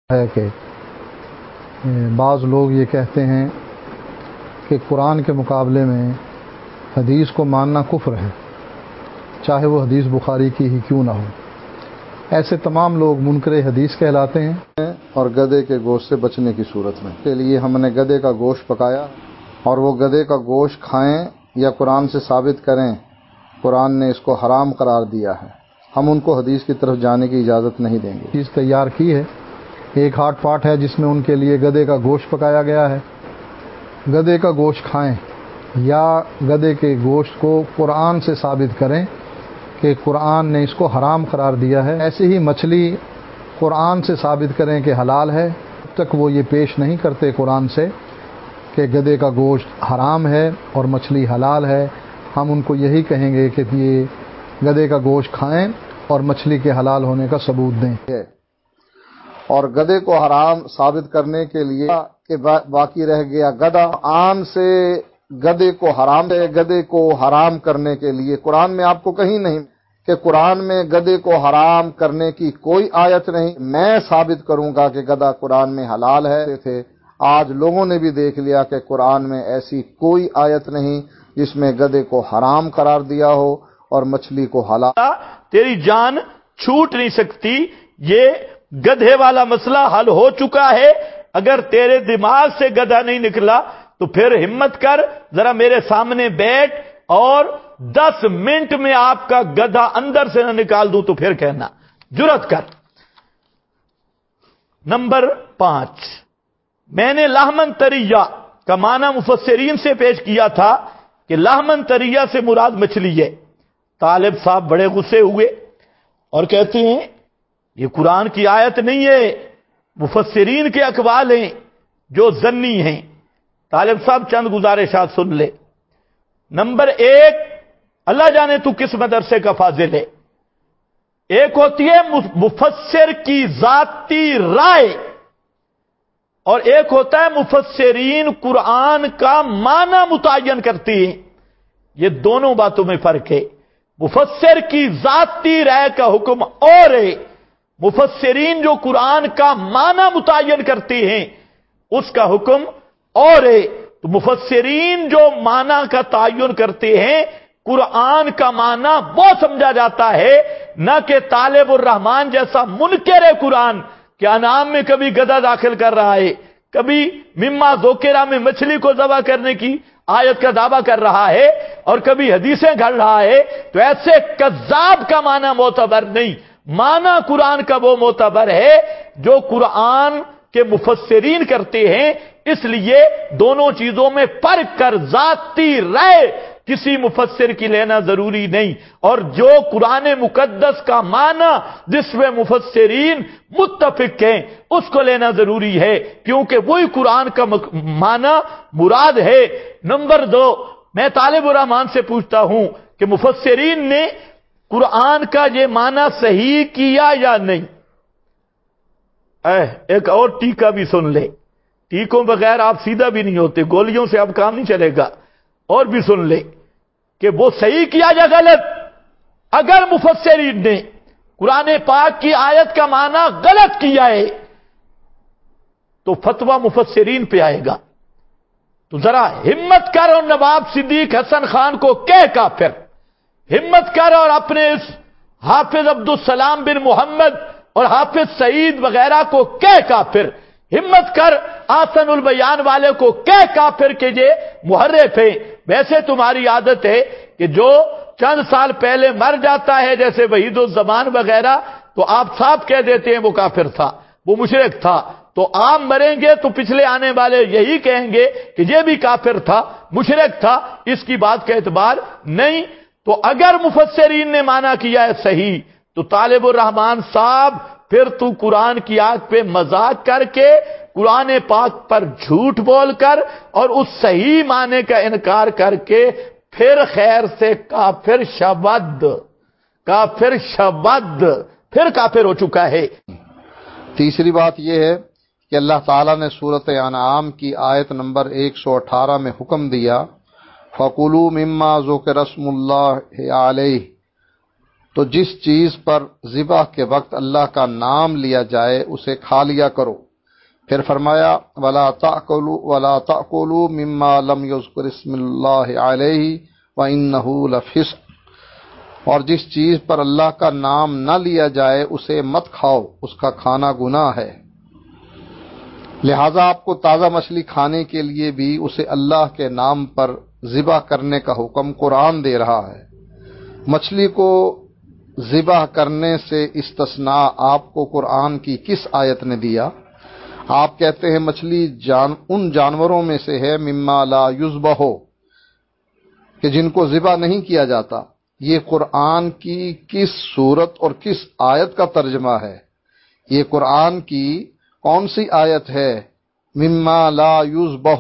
ہے کہ بعض لوگ یہ کہتے ہیں کہ قرآن کے مقابلے میں حدیث کو ماننا کفر ہے، چاہے وہ حدیث بخاری کی ہی کیوں نہ ہو۔ ایسے تمام لوگ منکر حدیث کہلاتے ہیں۔ اور گدھے کے گوشت سے بچنے کی صورت میں کے لیے ہم نے گدھے کا گوشت پکایا اور وہ گدھے کا گوشت کھائیں یا قرآن سے ثابت کریں قرآن نے اس کو حرام قرار دیا ہے، ہم ان کو حدیث کی طرف جانے کی اجازت نہیں دیں گے۔ چیز تیار کی ہے، ایک ہاٹ پاٹ ہے جس میں ان کے لیے گدھے کا گوشت پکایا گیا ہے۔ گدھے کا گوشت کھائیں یا گدھے کے گوشت کو قرآن سے ثابت کریں کہ قرآن نے اس کو حرام قرار دیا ہے۔ ایسے ہی مچھلی قرآن سے ثابت کریں کہ حلال ہے، اب تک وہ یہ پیش نہیں کرتے قرآن سے کہ گدھے کا گوشت حرام ہے اور مچھلی حلال ہے، ہم ان کو یہی کہیں گے کہ یہ گدھے کا گوشت کھائیں اور مچھلی کے حلال ہونے کا ثبوت دیں۔ اور گدھے کو حرام ثابت کرنے کے لیے کہ باقی رہ گیا گدھا، آن سے گدھے کو حرام کرنے کے لیے قرآن میں آپ کو کہیں نہیں کہ قرآن میں گدھے کو حرام کرنے کی کوئی آیت نہیں۔ میں ثابت کروں گا کہ گدھا قرآن میں حلال ہے۔ آج لوگوں نے بھی دیکھ لیا کہ قرآن میں ایسی کوئی آیت نہیں جس میں گدھے کو حرام قرار دیا ہو اور مچھلی کو حلال۔ تیری جان چھوٹ نہیں سکتی، یہ گدھے والا مسئلہ حل ہو چکا ہے۔ اگر تیرے دماغ سے گدھا نہیں نکلا تو پھر ہمت کر، ذرا میرے سامنے بیٹھ اور 10 منٹ میں آپ کا گدھا اندر سے نہ نکال دوں تو پھر کہنا، جرات کر۔ نمبر 5، میں نے لحمن طریہ کا معنی مفسرین سے پیش کیا تھا کہ لحمن طریہ سے مراد مچھلی ہے۔ طالب صاحب بڑے غصے ہوئے اور کہتے ہیں یہ قرآن کی آیت نہیں ہے، مفسرین کے اقوال ہیں جو ظنی ہیں۔ طالب صاحب چند گزارشات سن لے۔ نمبر 1، اللہ جانے تو کس مدرسے کا فاضل ہے، ایک ہوتی ہے مفسر کی ذاتی رائے اور ایک ہوتا ہے مفسرین قرآن کا معنی متعین کرتی ہیں۔ یہ دونوں باتوں میں فرق ہے۔ مفسر کی ذاتی رائے کا حکم اور ہے، مفسرین جو قرآن کا معنی متعین کرتے ہیں اس کا حکم اور ہے۔ تو مفسرین جو معنی کا تعین کرتے ہیں قرآن کا معنی وہ سمجھا جاتا ہے، نہ کہ طالب الرحمان جیسا منکر قرآن کہ انعام میں کبھی گدھا داخل کر رہا ہے، کبھی مما ذکرہ میں مچھلی کو ذبح کرنے کی آیت کا دعویٰ کر رہا ہے اور کبھی حدیثیں گھڑ رہا ہے۔ تو ایسے کذاب کا معنی معتبر نہیں، معنی قرآن کا وہ معتبر ہے جو قرآن کے مفسرین کرتے ہیں۔ اس لیے دونوں چیزوں میں فرق کر، ذاتی رائے کسی مفسر کی لینا ضروری نہیں، اور جو قرآن مقدس کا معنی جس میں مفسرین متفق ہیں اس کو لینا ضروری ہے، کیونکہ وہی قرآن کا معنی مراد ہے۔ نمبر 2، میں طالب الرحمان سے پوچھتا ہوں کہ مفسرین نے قرآن کا یہ معنی صحیح کیا یا نہیں؟ ایک اور ٹیکا بھی سن لے، ٹیکوں بغیر آپ سیدھا بھی نہیں ہوتے، گولیوں سے اب کام نہیں چلے گا۔ اور بھی سن لے کہ وہ صحیح کیا یا غلط۔ اگر مفسرین نے قرآن پاک کی آیت کا معنی غلط کیا ہے تو فتویٰ مفسرین پہ آئے گا۔ تو ذرا ہمت کر اور نواب صدیق حسن خان کو کہہ کافر، ہمت کر اور اپنے اس حافظ عبدالسلام بن محمد اور حافظ سعید وغیرہ کو کہہ کافر، ہمت کر آسن البیان والے کو کہہ کافر کہ یہ محرف ہے۔ ویسے تمہاری عادت ہے کہ جو چند سال پہلے مر جاتا ہے جیسے وحید الزمان وغیرہ تو آپ صاحب کہہ دیتے ہیں وہ کافر تھا، وہ مشرک تھا، تو آپ مریں گے تو پچھلے آنے والے یہی کہیں گے کہ یہ بھی کافر تھا، مشرک تھا، اس کی بات کا اعتبار نہیں۔ تو اگر مفسرین نے مانا کیا ہے صحیح تو طالب الرحمان صاحب پھر تو قرآن کی آگ پہ مذاق کر کے، قرآن پاک پر جھوٹ بول کر اور اس صحیح معنی کا انکار کر کے پھر خیر سے کافر شبد پھر کافر ہو چکا ہے۔ تیسری بات یہ ہے کہ اللہ تعالیٰ نے سورۃ انعام کی آیت نمبر 118 میں حکم دیا فَكُلُوا مِمَّا ذُكِرَ اسْمُ اللَّهِ عَلَيْهِ، تو جس چیز پر ذبح کے وقت اللہ کا نام لیا جائے اسے کھا لیا کرو۔ پھر فرمایا وَلَا تَأْكُلُوا مِمَّا لَمْ يُذْكَرِ اسْمُ اللَّهِ عَلَيْهِ وَإِنَّهُ لَفِسْقٌ، اور جس چیز پر اللہ کا نام نہ لیا جائے اسے مت کھاؤ، اس کا کھانا گناہ ہے۔ لہذا آپ کو تازہ مچھلی کھانے کے لیے بھی اسے اللہ کے نام پر ذبح کرنے کا حکم قرآن دے رہا ہے۔ مچھلی کو ذبح کرنے سے استثناء آپ کو قرآن کی کس آیت نے دیا؟ آپ کہتے ہیں مچھلی ان جانوروں میں سے ہے مما لا یذبح، کہ جن کو ذبح نہیں کیا جاتا۔ یہ قرآن کی کس صورت اور کس آیت کا ترجمہ ہے؟ یہ قرآن کی کون سی آیت ہے مما لا یذبح؟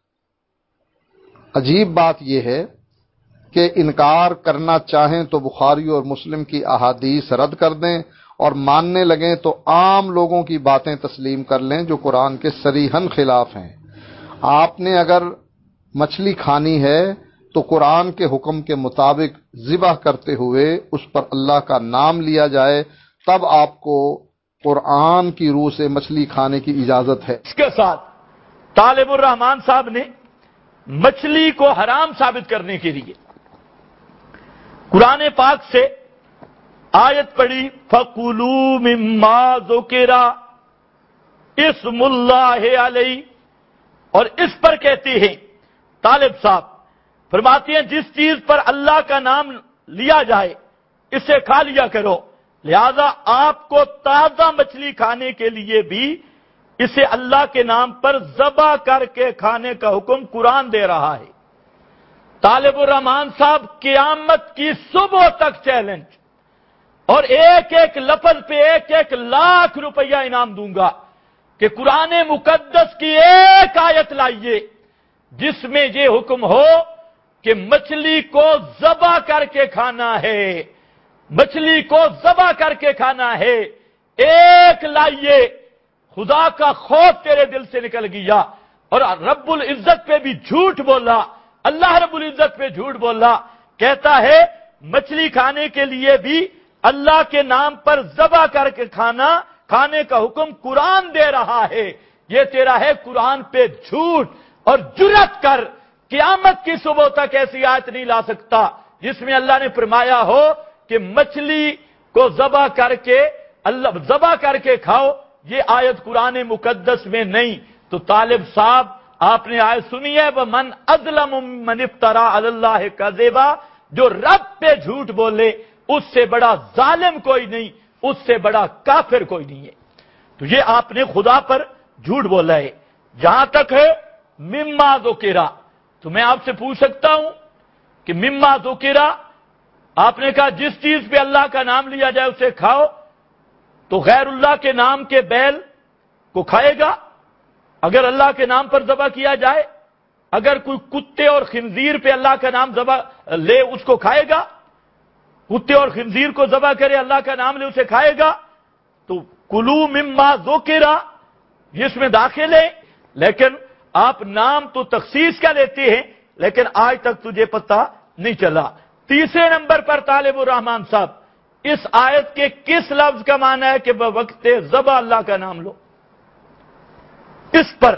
عجیب بات یہ ہے کہ انکار کرنا چاہیں تو بخاری اور مسلم کی احادیث رد کر دیں، اور ماننے لگیں تو عام لوگوں کی باتیں تسلیم کر لیں جو قرآن کے صریحاً خلاف ہیں۔ آپ نے اگر مچھلی کھانی ہے تو قرآن کے حکم کے مطابق ذبح کرتے ہوئے اس پر اللہ کا نام لیا جائے، تب آپ کو قرآن کی روح سے مچھلی کھانے کی اجازت ہے۔ اس کے ساتھ طالب الرحمان صاحب نے مچھلی کو حرام ثابت کرنے کے لیے قرآن پاک سے آیت پڑھی فَقُلُوا مِمَّا ذُكِرَ اسْمُ اللَّهِ عَلَيْهِ، اور اس پر کہتے ہیں طالب صاحب فرماتے ہیں جس چیز پر اللہ کا نام لیا جائے اسے کھا لیا کرو، لہذا آپ کو تازہ مچھلی کھانے کے لیے بھی اسے اللہ کے نام پر ذبح کر کے کھانے کا حکم قرآن دے رہا ہے۔ طالب الرحمان صاحب قیامت کی صبح تک چیلنج، اور ایک ایک لفظ پہ 1,00,000 روپیہ انعام دوں گا کہ قرآن مقدس کی ایک آیت لائیے جس میں یہ حکم ہو کہ مچھلی کو ذبح کر کے کھانا ہے، مچھلی کو ذبح کر کے کھانا ہے۔ ایک لائیے، خدا کا خوف تیرے دل سے نکل گیا، اور رب العزت پہ بھی جھوٹ بولا، اللہ رب العزت پہ جھوٹ بولا، کہتا ہے مچھلی کھانے کے لیے بھی اللہ کے نام پر ذبح کر کے کھانے کا حکم قرآن دے رہا ہے۔ یہ تیرا ہے قرآن پہ جھوٹ، اور جرأت کر قیامت کی صبح تک ایسی آیت نہیں لا سکتا جس میں اللہ نے فرمایا ہو کہ مچھلی کو ذبح کر کے کھاؤ۔ یہ آیت قرآن مقدس میں نہیں۔ تو طالب صاحب آپ نے آیت سنی ہے وَمَنْ أَظْلَمُ مَنِ افْتَرَىٰ عَلَى اللَّهِ كَذِبًا، جو رب پہ جھوٹ بولے اس سے بڑا ظالم کوئی نہیں، اس سے بڑا کافر کوئی نہیں ہے۔ تو یہ آپ نے خدا پر جھوٹ بولا ہے۔ جہاں تک ہے مما ذکر، تو میں آپ سے پوچھ سکتا ہوں کہ مما ذکر، آپ نے کہا جس چیز پہ اللہ کا نام لیا جائے اسے کھاؤ، تو غیر اللہ کے نام کے بیل کو کھائے گا اگر اللہ کے نام پر ذبح کیا جائے؟ اگر کوئی کتے اور خنزیر پہ اللہ کا نام ذبح لے اس کو کھائے گا؟ کتے اور خنزیر کو ذبح کرے اللہ کا نام لے اسے کھائے گا؟ تو کلو مما ذکر جس میں داخل ہے، لیکن آپ نام تو تخصیص کا لیتے ہیں لیکن آج تک تجھے پتہ نہیں چلا۔ تیسرے نمبر پر طالب الرحمان صاحب اس آیت کے کس لفظ کا معنی ہے کہ بوقت ذبح اللہ کا نام لو؟ اس پر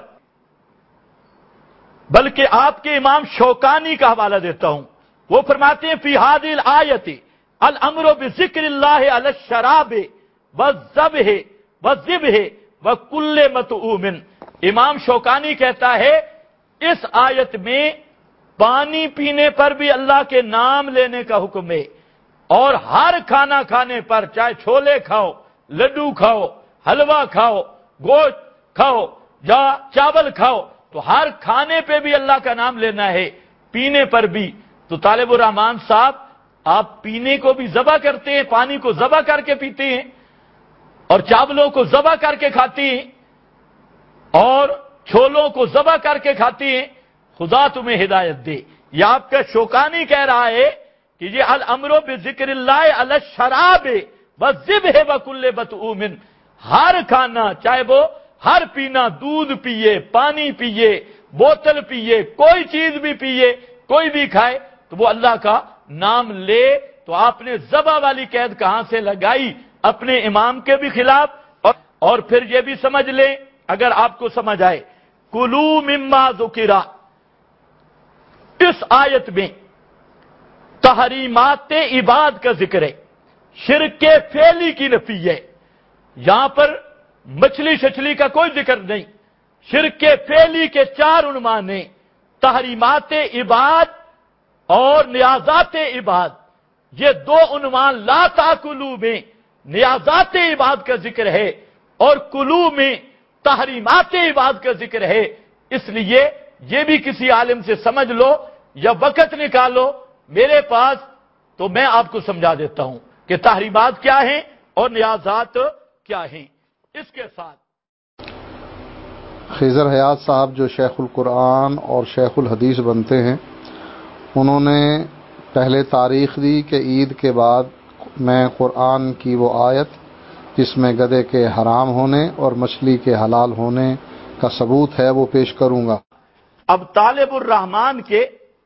بلکہ آپ کے امام شوکانی کا حوالہ دیتا ہوں، وہ فرماتے ہیں فی ہذہ الآیۃ الامر بذکر اللہ علی الشراب والذبح والذبح وکل مطعوم۔ امام شوکانی کہتا ہے اس آیت میں پانی پینے پر بھی اللہ کے نام لینے کا حکم ہے، اور ہر کھانا کھانے پر، چاہے چھولے کھاؤ، لڈو کھاؤ، حلوہ کھاؤ، گوشت کھاؤ یا چاول کھاؤ، تو ہر کھانے پہ بھی اللہ کا نام لینا ہے، پینے پر بھی۔ تو طالب الرحمان صاحب آپ پینے کو بھی ذبح کرتے ہیں، پانی کو ذبح کر کے پیتے ہیں، اور چاولوں کو ذبح کر کے کھاتے ہیں، اور چھولوں کو ذبح کر کے کھاتے ہیں۔ خدا تمہیں ہدایت دے۔ یہ آپ کا شوکانی کہہ رہا ہے کہ یہ الامر بذکر اللہ علی الشراب والذبح وکل مطعوم، ہر کھانا چاہے وہ ہر پینا، دودھ پیے، پانی پیے، بوتل پیے، کوئی چیز بھی پیے، کوئی بھی کھائے، تو وہ اللہ کا نام لے تو آپ نے ذبح والی قید کہاں سے لگائی؟ اپنے امام کے بھی خلاف، اور پھر یہ بھی سمجھ لیں اگر آپ کو سمجھ آئے، کلو مما ذکر، اس آیت میں تحریمات عباد کا ذکر ہے، شرک فعلی کی نفی ہے۔ یہاں پر مچھلی شچلی کا کوئی ذکر نہیں، شرک فعلی کے 4 عنوان ہیں، تحریمات عباد اور نیازات عباد۔ یہ 2 عنوان لا تاکلو میں نیازات عباد کا ذکر ہے اور کلو میں تحریمات عباد کا ذکر ہے۔ اس لیے یہ بھی کسی عالم سے سمجھ لو یا وقت نکالو میرے پاس، تو میں آپ کو سمجھا دیتا ہوں کہ تحریمات کیا ہیں اور نیازات کیا ہیں۔ اس کے ساتھ خضر حیات صاحب جو شیخ القرآن اور شیخ الحدیث بنتے ہیں، انہوں نے پہلے تاریخ دی کہ عید کے بعد میں قرآن کی وہ آیت جس میں گدھے کے حرام ہونے اور مچھلی کے حلال ہونے کا ثبوت ہے وہ پیش کروں گا۔ اب طالب الرحمان کے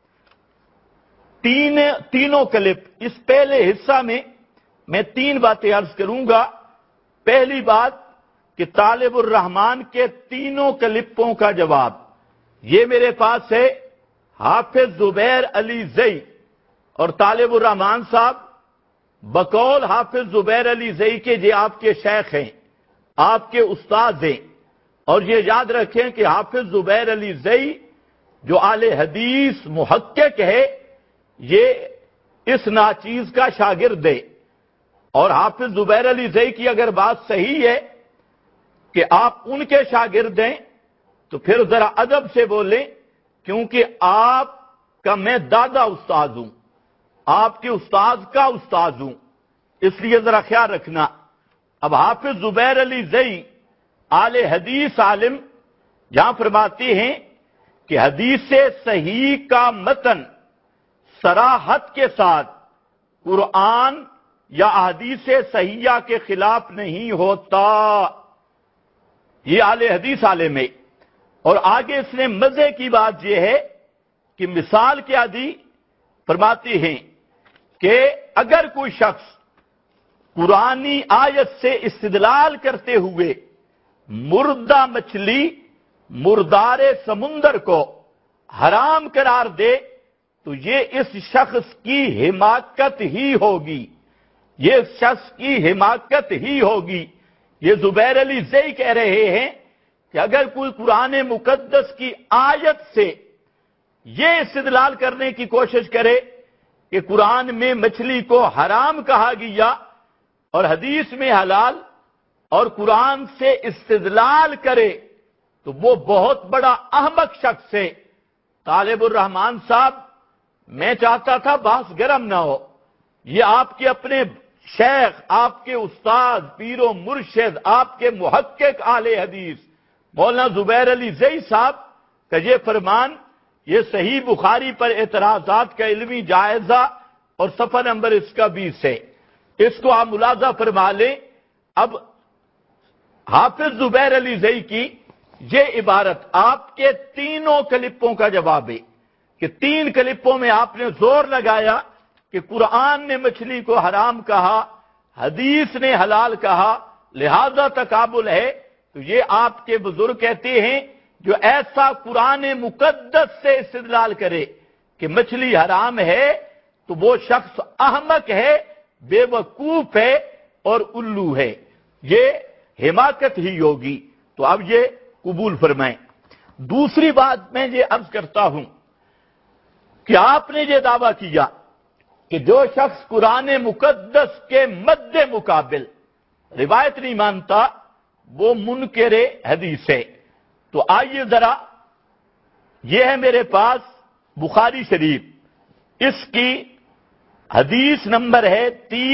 تینوں کلپ، اس پہلے حصہ میں 3 باتیں عرض کروں گا۔ پہلی بات کہ طالب الرحمان کے تینوں کلپوں کا جواب یہ میرے پاس ہے، حافظ زبیر علی زئی اور طالب الرحمان صاحب بقول حافظ زبیر علی زئی کے یہ آپ کے شیخ ہیں، آپ کے استاد ہیں، اور یہ یاد رکھیں کہ حافظ زبیر علی زئی جو اہل حدیث محقق ہے، یہ اس ناچیز کا شاگرد ہے۔ اور حافظ زبیر علی زئی کی اگر بات صحیح ہے کہ آپ ان کے شاگرد ہیں تو پھر ذرا ادب سے بولیں، کیونکہ آپ کا میں دادا استاد ہوں، آپ کے استاد کا استاد ہوں، اس لیے ذرا خیال رکھنا۔ اب حافظ زبیر علی زئی اہل حدیث عالم جہاں فرماتے ہیں کہ حدیث صحیح کا متن صراحت کے ساتھ قرآن یا احادیث صحیحہ کے خلاف نہیں ہوتا، یہ اہل حدیث عالم ہے۔ اور آگے اس نے مزے کی بات یہ ہے کہ مثال کیا دی، فرماتے ہیں کہ اگر کوئی شخص قرآنی آیت سے استدلال کرتے ہوئے مردہ مچھلی، مردار سمندر کو حرام قرار دے تو یہ اس شخص کی حماقت ہی ہوگی، یہ اس شخص کی حماقت ہی ہوگی۔ یہ زبیر علی زئی کہہ رہے ہیں کہ اگر کوئی قرآن مقدس کی آیت سے یہ استدلال کرنے کی کوشش کرے کہ قرآن میں مچھلی کو حرام کہا گیا اور حدیث میں حلال، اور قرآن سے استدلال کرے تو وہ بہت بڑا احمق شخص ہے۔ طالب الرحمان صاحب، میں چاہتا تھا بحث گرم نہ ہو، یہ آپ کے اپنے شیخ، آپ کے استاد، پیر و مرشد، آپ کے محقق اہل حدیث مولانا زبیر علی زئی صاحب کا یہ فرمان، یہ صحیح بخاری پر اعتراضات کا علمی جائزہ اور صفحہ نمبر اس کا 20 ہے، اس کو آپ ملاحظہ فرما لیں۔ اب حافظ زبیر علی زئی کی یہ عبارت آپ کے تینوں کلپوں کا جواب ہے کہ 3 کلپوں میں آپ نے زور لگایا کہ قرآن نے مچھلی کو حرام کہا، حدیث نے حلال کہا، لہذا تقابل ہے۔ تو یہ آپ کے بزرگ کہتے ہیں جو ایسا قرآن مقدس سے استدلال کرے کہ مچھلی حرام ہے تو وہ شخص احمق ہے، بے وقوف ہے اور الو ہے، یہ حماقت ہی ہوگی۔ تو اب یہ قبول فرمائیں۔ دوسری بات میں یہ عرض کرتا ہوں کہ آپ نے یہ دعویٰ کیا کہ جو شخص قرآن مقدس کے مد مقابل روایت نہیں مانتا وہ منکر حدیث ہے۔ تو آئیے ذرا، یہ ہے میرے پاس بخاری شریف، اس کی حدیث نمبر ہے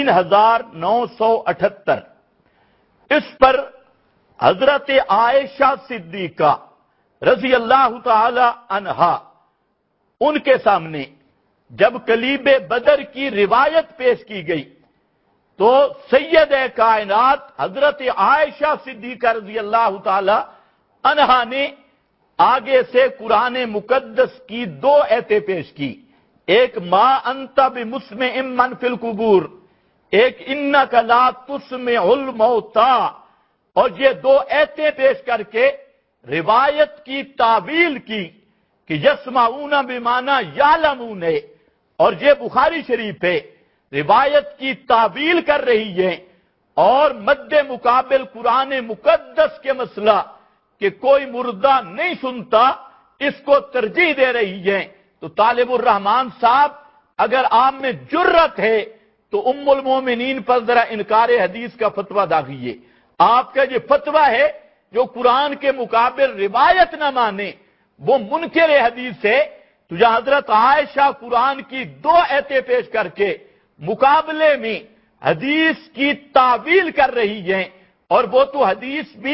3978، اس پر حضرت عائشہ صدیقہ رضی اللہ تعالی عنہا، ان کے سامنے جب کلیب بدر کی روایت پیش کی گئی تو سید کائنات حضرت عائشہ صدیقہ رضی اللہ تعالی عنہا نے آگے سے قرآن مقدس کی 2 آیتیں پیش کی، ایک ما انت بمسمع من فی القبور، ایک انک لا تسمع الموتى، اور یہ دو ایتیں پیش کر کے روایت کی تعویل کی کہ یسمعون بمعنی یعلمون، اور یہ بخاری شریف ہے، روایت کی تعویل کر رہی ہے اور مد مقابل قرآن مقدس کے مسئلہ کہ کوئی مردہ نہیں سنتا اس کو ترجیح دے رہی ہے۔ تو طالب الرحمان صاحب اگر آپ میں جرت ہے تو ام المومنین پر ذرا انکار حدیث کا فتویٰ داغیے۔ آپ کا یہ فتویٰ ہے جو قرآن کے مقابل روایت نہ مانے وہ منکر حدیث ہے۔ تو جہاں حضرت عائشہ قرآن کی دو ایتیں پیش کر کے مقابلے میں حدیث کی تعویل کر رہی ہیں، اور وہ تو حدیث بھی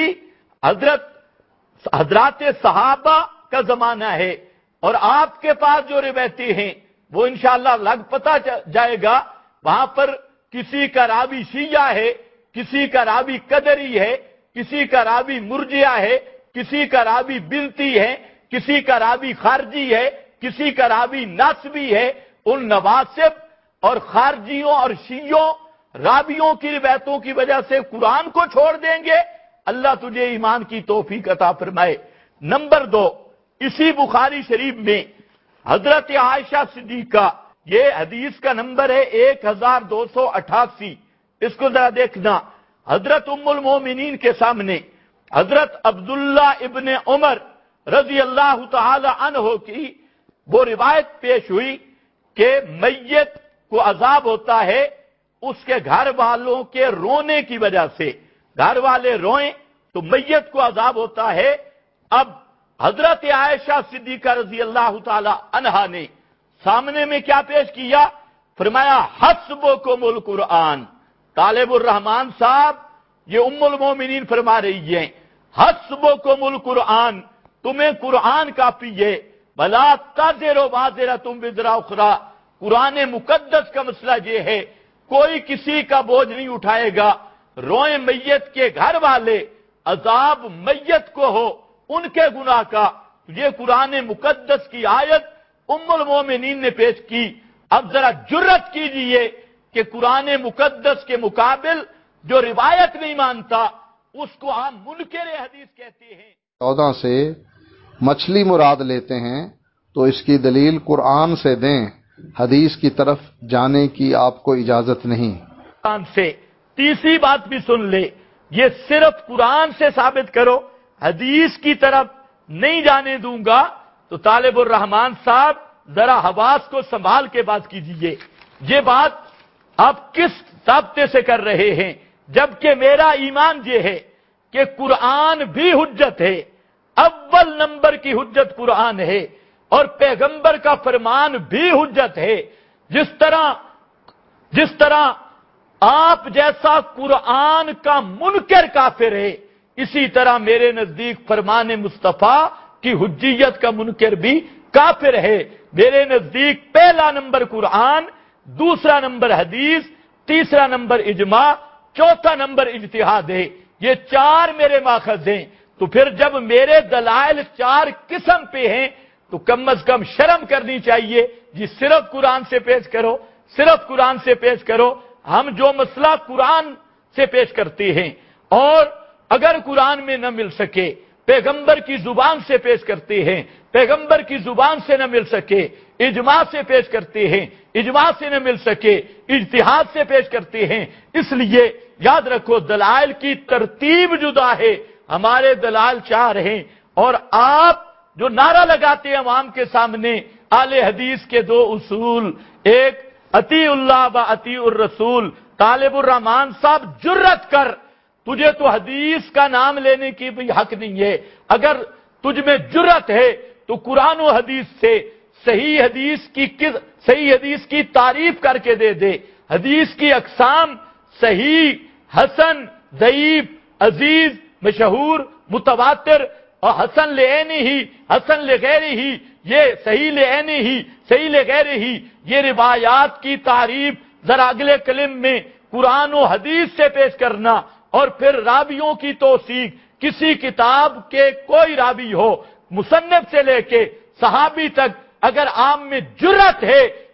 حضرات صحابہ کا زمانہ ہے، اور آپ کے پاس جو روایتیں ہیں وہ انشاءاللہ لگ پتہ جائے گا، وہاں پر کسی کا راوی شیعہ ہے، کسی کا راوی قدری ہے، کسی کا راوی مرجئہ ہے، کسی کا راوی بلتی ہے، کسی کا راوی خارجی ہے، کسی کا راوی ناسبی ہے۔ ان نواسب اور خارجیوں اور شیعوں راویوں کی روایتوں کی وجہ سے قرآن کو چھوڑ دیں گے؟ اللہ تجھے ایمان کی توفیق عطا فرمائے۔ نمبر 2، اسی بخاری شریف میں حضرت عائشہ صدیقہ، یہ حدیث کا نمبر ہے 1288، اس کو ذرا دیکھنا۔ حضرت ام المومنین کے سامنے حضرت عبداللہ ابن عمر رضی اللہ تعالی عنہ کی وہ روایت پیش ہوئی کہ میت کو عذاب ہوتا ہے اس کے گھر والوں کے رونے کی وجہ سے، گھر والے روئیں تو میت کو عذاب ہوتا ہے۔ اب حضرت عائشہ صدیقہ رضی اللہ تعالی عنہا نے سامنے میں کیا پیش کیا؟ فرمایا حسبکم القرآن۔ طالب الرحمان صاحب یہ ام المومنین فرما رہی ہیں حسبکم القرآن، تمہیں قرآن کافی ہے، بلا تزر وازرۃ وزر اخری۔ قرآن مقدس کا مسئلہ یہ ہے کوئی کسی کا بوجھ نہیں اٹھائے گا، روئیں میت کے گھر والے، عذاب میت کو ہو ان کے گناہ کا۔ یہ قرآن مقدس کی آیت ام المومنین نے پیش کی۔ اب ذرا جرت کیجئے کہ قرآن مقدس کے مقابل جو روایت نہیں مانتا اس کو آپ منکر حدیث کہتے ہیں۔ 14 سے مچھلی مراد لیتے ہیں تو اس کی دلیل قرآن سے دیں، حدیث کی طرف جانے کی آپ کو اجازت نہیں۔ قرآن سے تیسری بات بھی سن لے، یہ صرف قرآن سے ثابت کرو، حدیث کی طرف نہیں جانے دوں گا۔ تو طالب الرحمان صاحب ذرا حواس کو سنبھال کے بات کیجئے، یہ بات آپ کس ضابطے سے کر رہے ہیں؟ جبکہ میرا ایمان یہ ہے کہ قرآن بھی حجت ہے، اول نمبر کی حجت قرآن ہے، اور پیغمبر کا فرمان بھی حجت ہے۔ جس طرح آپ جیسا قرآن کا منکر کافر ہے، اسی طرح میرے نزدیک فرمان مصطفیٰ کی حجیت کا منکر بھی کافر ہے۔ میرے نزدیک پہلا نمبر قرآن، دوسرا نمبر حدیث، تیسرا نمبر اجماع، چوتھا نمبر اجتہاد ہے۔ یہ 4 میرے ماخذ ہیں۔ تو پھر جب میرے دلائل 4 قسم پہ ہیں تو کم از کم شرم کرنی چاہیے جی، صرف قرآن سے پیش کرو، صرف قرآن سے پیش کرو۔ ہم جو مسئلہ قرآن سے پیش کرتے ہیں اور اگر قرآن میں نہ مل سکے پیغمبر کی زبان سے پیش کرتے ہیں، پیغمبر کی زبان سے نہ مل سکے اجماع سے پیش کرتے ہیں، اجماع سے نہ مل سکے اجتہاد سے پیش کرتے ہیں۔ اس لیے یاد رکھو دلائل کی ترتیب جدا ہے، ہمارے دلائل 4 ہیں، اور آپ جو نعرہ لگاتے ہیں عوام کے سامنے اہل حدیث کے 2 اصول، ایک اطیع اللہ و اطیع الرسول۔ طالب الرحمان صاحب جرت کر، تجھے تو حدیث کا نام لینے کی بھی حق نہیں ہے، اگر تجھ میں جرت ہے تو قرآن و حدیث سے صحیح حدیث کی تعریف کر کے دے دے۔ حدیث کی اقسام صحیح، حسن، ضعیف، عزیز، مشہور، متواتر اور حسن لعینہ ہی، حسن لغیرہ ہی، یہ صحیح لعینہ ہی، صحیح لغیرہ ہی، یہ روایات کی تعریف ذرا اگلے کلم میں قرآن و حدیث سے پیش کرنا، اور پھر راویوں کی توثیق، کسی کتاب کے کوئی راوی ہو مصنف سے لے کے صحابی تک، اگر آپ میں جرت ہے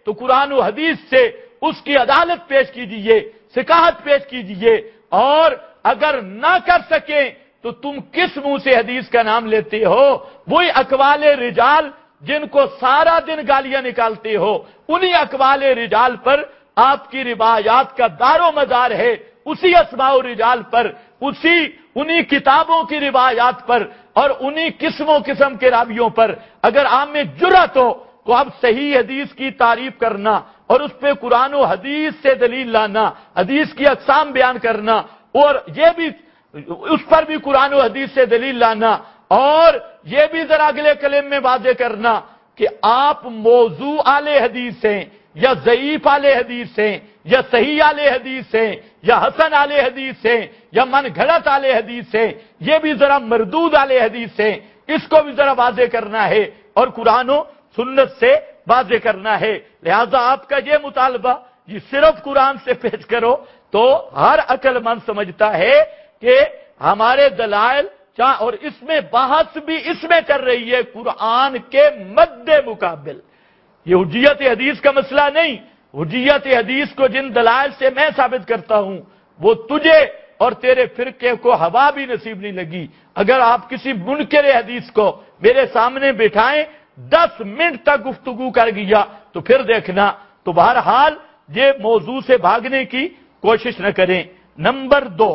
تو قرآن و حدیث سے اس کی عدالت پیش کیجیے، شکایت پیش کیجیے، اور اگر نہ کر سکیں تو تم کس منہ سے حدیث کا نام لیتے ہو؟ وہی اقوال رجال جن کو سارا دن گالیاں نکالتے ہو، انہی اقوال رجال پر آپ کی روایات کا دار و مدار ہے، اسی اسماء و رجال پر، انہی کتابوں کی روایات پر، اور انہی قسم کے راویوں پر اگر آپ میں جرأت ہو تو اب صحیح حدیث کی تعریف کرنا اور اس پہ قرآن و حدیث سے دلیل لانا، حدیث کی اقسام بیان کرنا، اور یہ بھی اس پر بھی قرآن و حدیث سے دلیل لانا، اور یہ بھی ذرا اگلے کلم میں واضح کرنا کہ آپ موضوع اہل حدیث ہیں یا ضعیف اہل حدیث ہیں یا صحیح اہل حدیث ہیں یا حسن اہل حدیث ہیں یا من گھڑت اہل حدیث ہیں، یہ بھی ذرا مردود اہل حدیث ہیں، اس کو بھی ذرا واضح کرنا ہے اور قرآن و سنت سے واضح کرنا ہے۔ لہذا آپ کا یہ مطالبہ یہ صرف قرآن سے پیش کرو تو ہر عقل مند سمجھتا ہے کہ ہمارے دلائل اور اس میں بحث بھی اس میں چل رہی ہے قرآن کے مد مقابل۔ یہ حجیت حدیث کا مسئلہ نہیں، حجیت حدیث کو جن دلائل سے میں ثابت کرتا ہوں وہ تجھے اور تیرے فرقے کو ہوا بھی نصیب نہیں لگی۔ اگر آپ کسی منکر حدیث کو میرے سامنے بٹھائیں 10 منٹ تک گفتگو کر گیا تو پھر دیکھنا۔ تو بہرحال یہ موضوع سے بھاگنے کی کوشش نہ کریں۔ نمبر 2،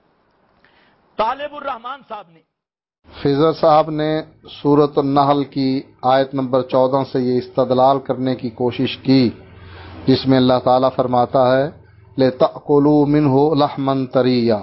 طالب الرحمان صاحب نے خضر صاحب نے سورۃ النحل کی آیت نمبر 14 سے یہ استدلال کرنے کی کوشش کی جس میں اللہ تعالیٰ فرماتا ہے لِتَأْكُلُوا مِنْهُ لَحْمًا طَرِيًّا،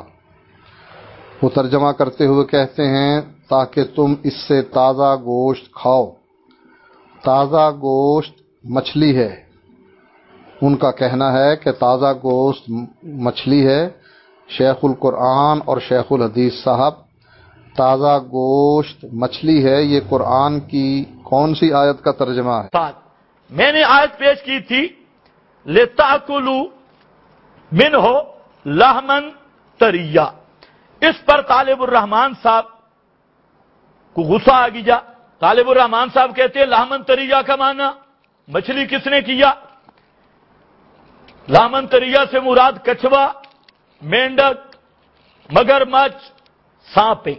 وہ ترجمہ کرتے ہوئے کہتے ہیں تاکہ تم اس سے تازہ گوشت کھاؤ۔ تازہ گوشت مچھلی ہے، ان کا کہنا ہے کہ تازہ گوشت مچھلی ہے۔ شیخ القرآن اور شیخ الحدیث صاحب، تازہ گوشت مچھلی ہے، یہ قرآن کی کون سی آیت کا ترجمہ ہے؟ میں نے آیت پیش کی تھی لِتَأْكُلُوا مِنْهُ لَحْمًا طَرِيًّا، اس پر طالب الرحمان صاحب کو غصہ آ گیا۔ طالب الرحمان صاحب کہتے ہیں لحمن طریہ کا معنی مچھلی کس نے کیا؟ لحمن طریہ سے مراد کچھوا، مینڈک، مگرمچھ، سانپیں۔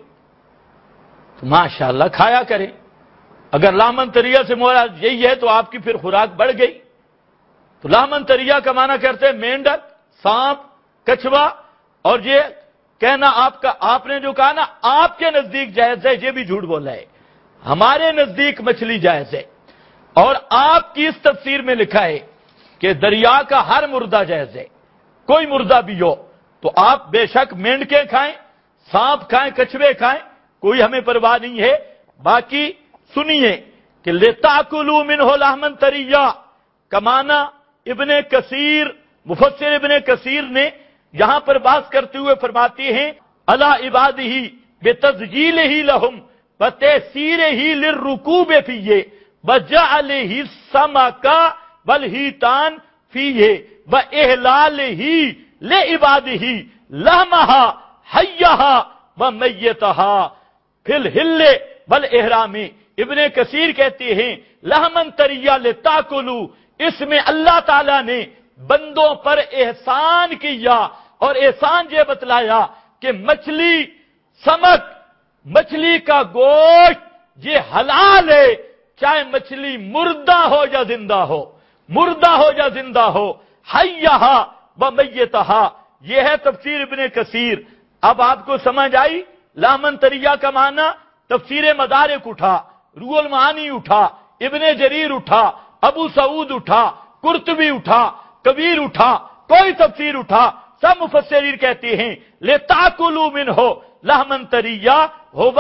ماشاءاللہ کھایا کریں، اگر لحمن طریہ سے مراد یہی ہے تو آپ کی پھر خوراک بڑھ گئی۔ تو لحمن طریہ کا معنی کرتے ہیں مینڈک، سانپ، کچھوا، اور یہ کہنا آپ نے جو کہا نا آپ کے نزدیک جائز ہے، یہ بھی جھوٹ بولا ہے۔ ہمارے نزدیک مچھلی جائز ہے، اور آپ کی اس تفسیر میں لکھا ہے کہ دریا کا ہر مردہ جائز ہے، کوئی مردہ بھی ہو تو آپ بے شک مینڈکیں کھائیں، سانپ کھائیں، کچھوے کھائیں، کوئی ہمیں پرواہ نہیں ہے۔ باقی سنیے کہ لِتَأْكُلُوا مِنْهُ لَحْمًا طَرِيًّا کا معنی ابن کثیر، مفسر ابن کثیر نے یہاں پر بات کرتے ہوئے فرماتے ہیں عَلَىٰ عِبَادِهِ بِتَسْجِيلِهِ لَهُمْ وَتَيْسِيرِهِ لِلرُّكُوبِ فِيهِ وَجَعَلِهِ السَّمَكَ وَالْحِيتَانَ فِيهِ وَإِحْلَالِهِ لِعِبَادِهِ لَحْمَهَا حَيَّهَا وَمَيِّتَهَا فِي الْحِلِّ وَالْإِحْرَامِ۔ ابن کثیر کہتے ہیں لحمن طریہ لِتَأْكُلُوا، اس میں اللہ تعالیٰ نے بندوں پر احسان کیا، اور احسان یہ بتلایا کہ مچھلی، سمک، مچھلی کا گوشت یہ حلال ہے، چاہے مچھلی مردہ ہو یا زندہ ہو، مردہ ہو یا زندہ ہو، حیہا و میتہا۔ یہ ہے تفسیر ابن کثیر۔ اب آپ کو سمجھ آئی لحمن طریہ کا معنی؟ تفسیر مدارک اٹھا، روح المعانی اٹھا، ابن جریر اٹھا، ابو سعود اٹھا، قرطبی اٹھا، کبیر اٹھا، کوئی تفسیر اٹھا، سب مفسرین کہتے ہیں لِتَأْكُلُوا مِنْهُ لَحْمًا طَرِيًّا هُوَ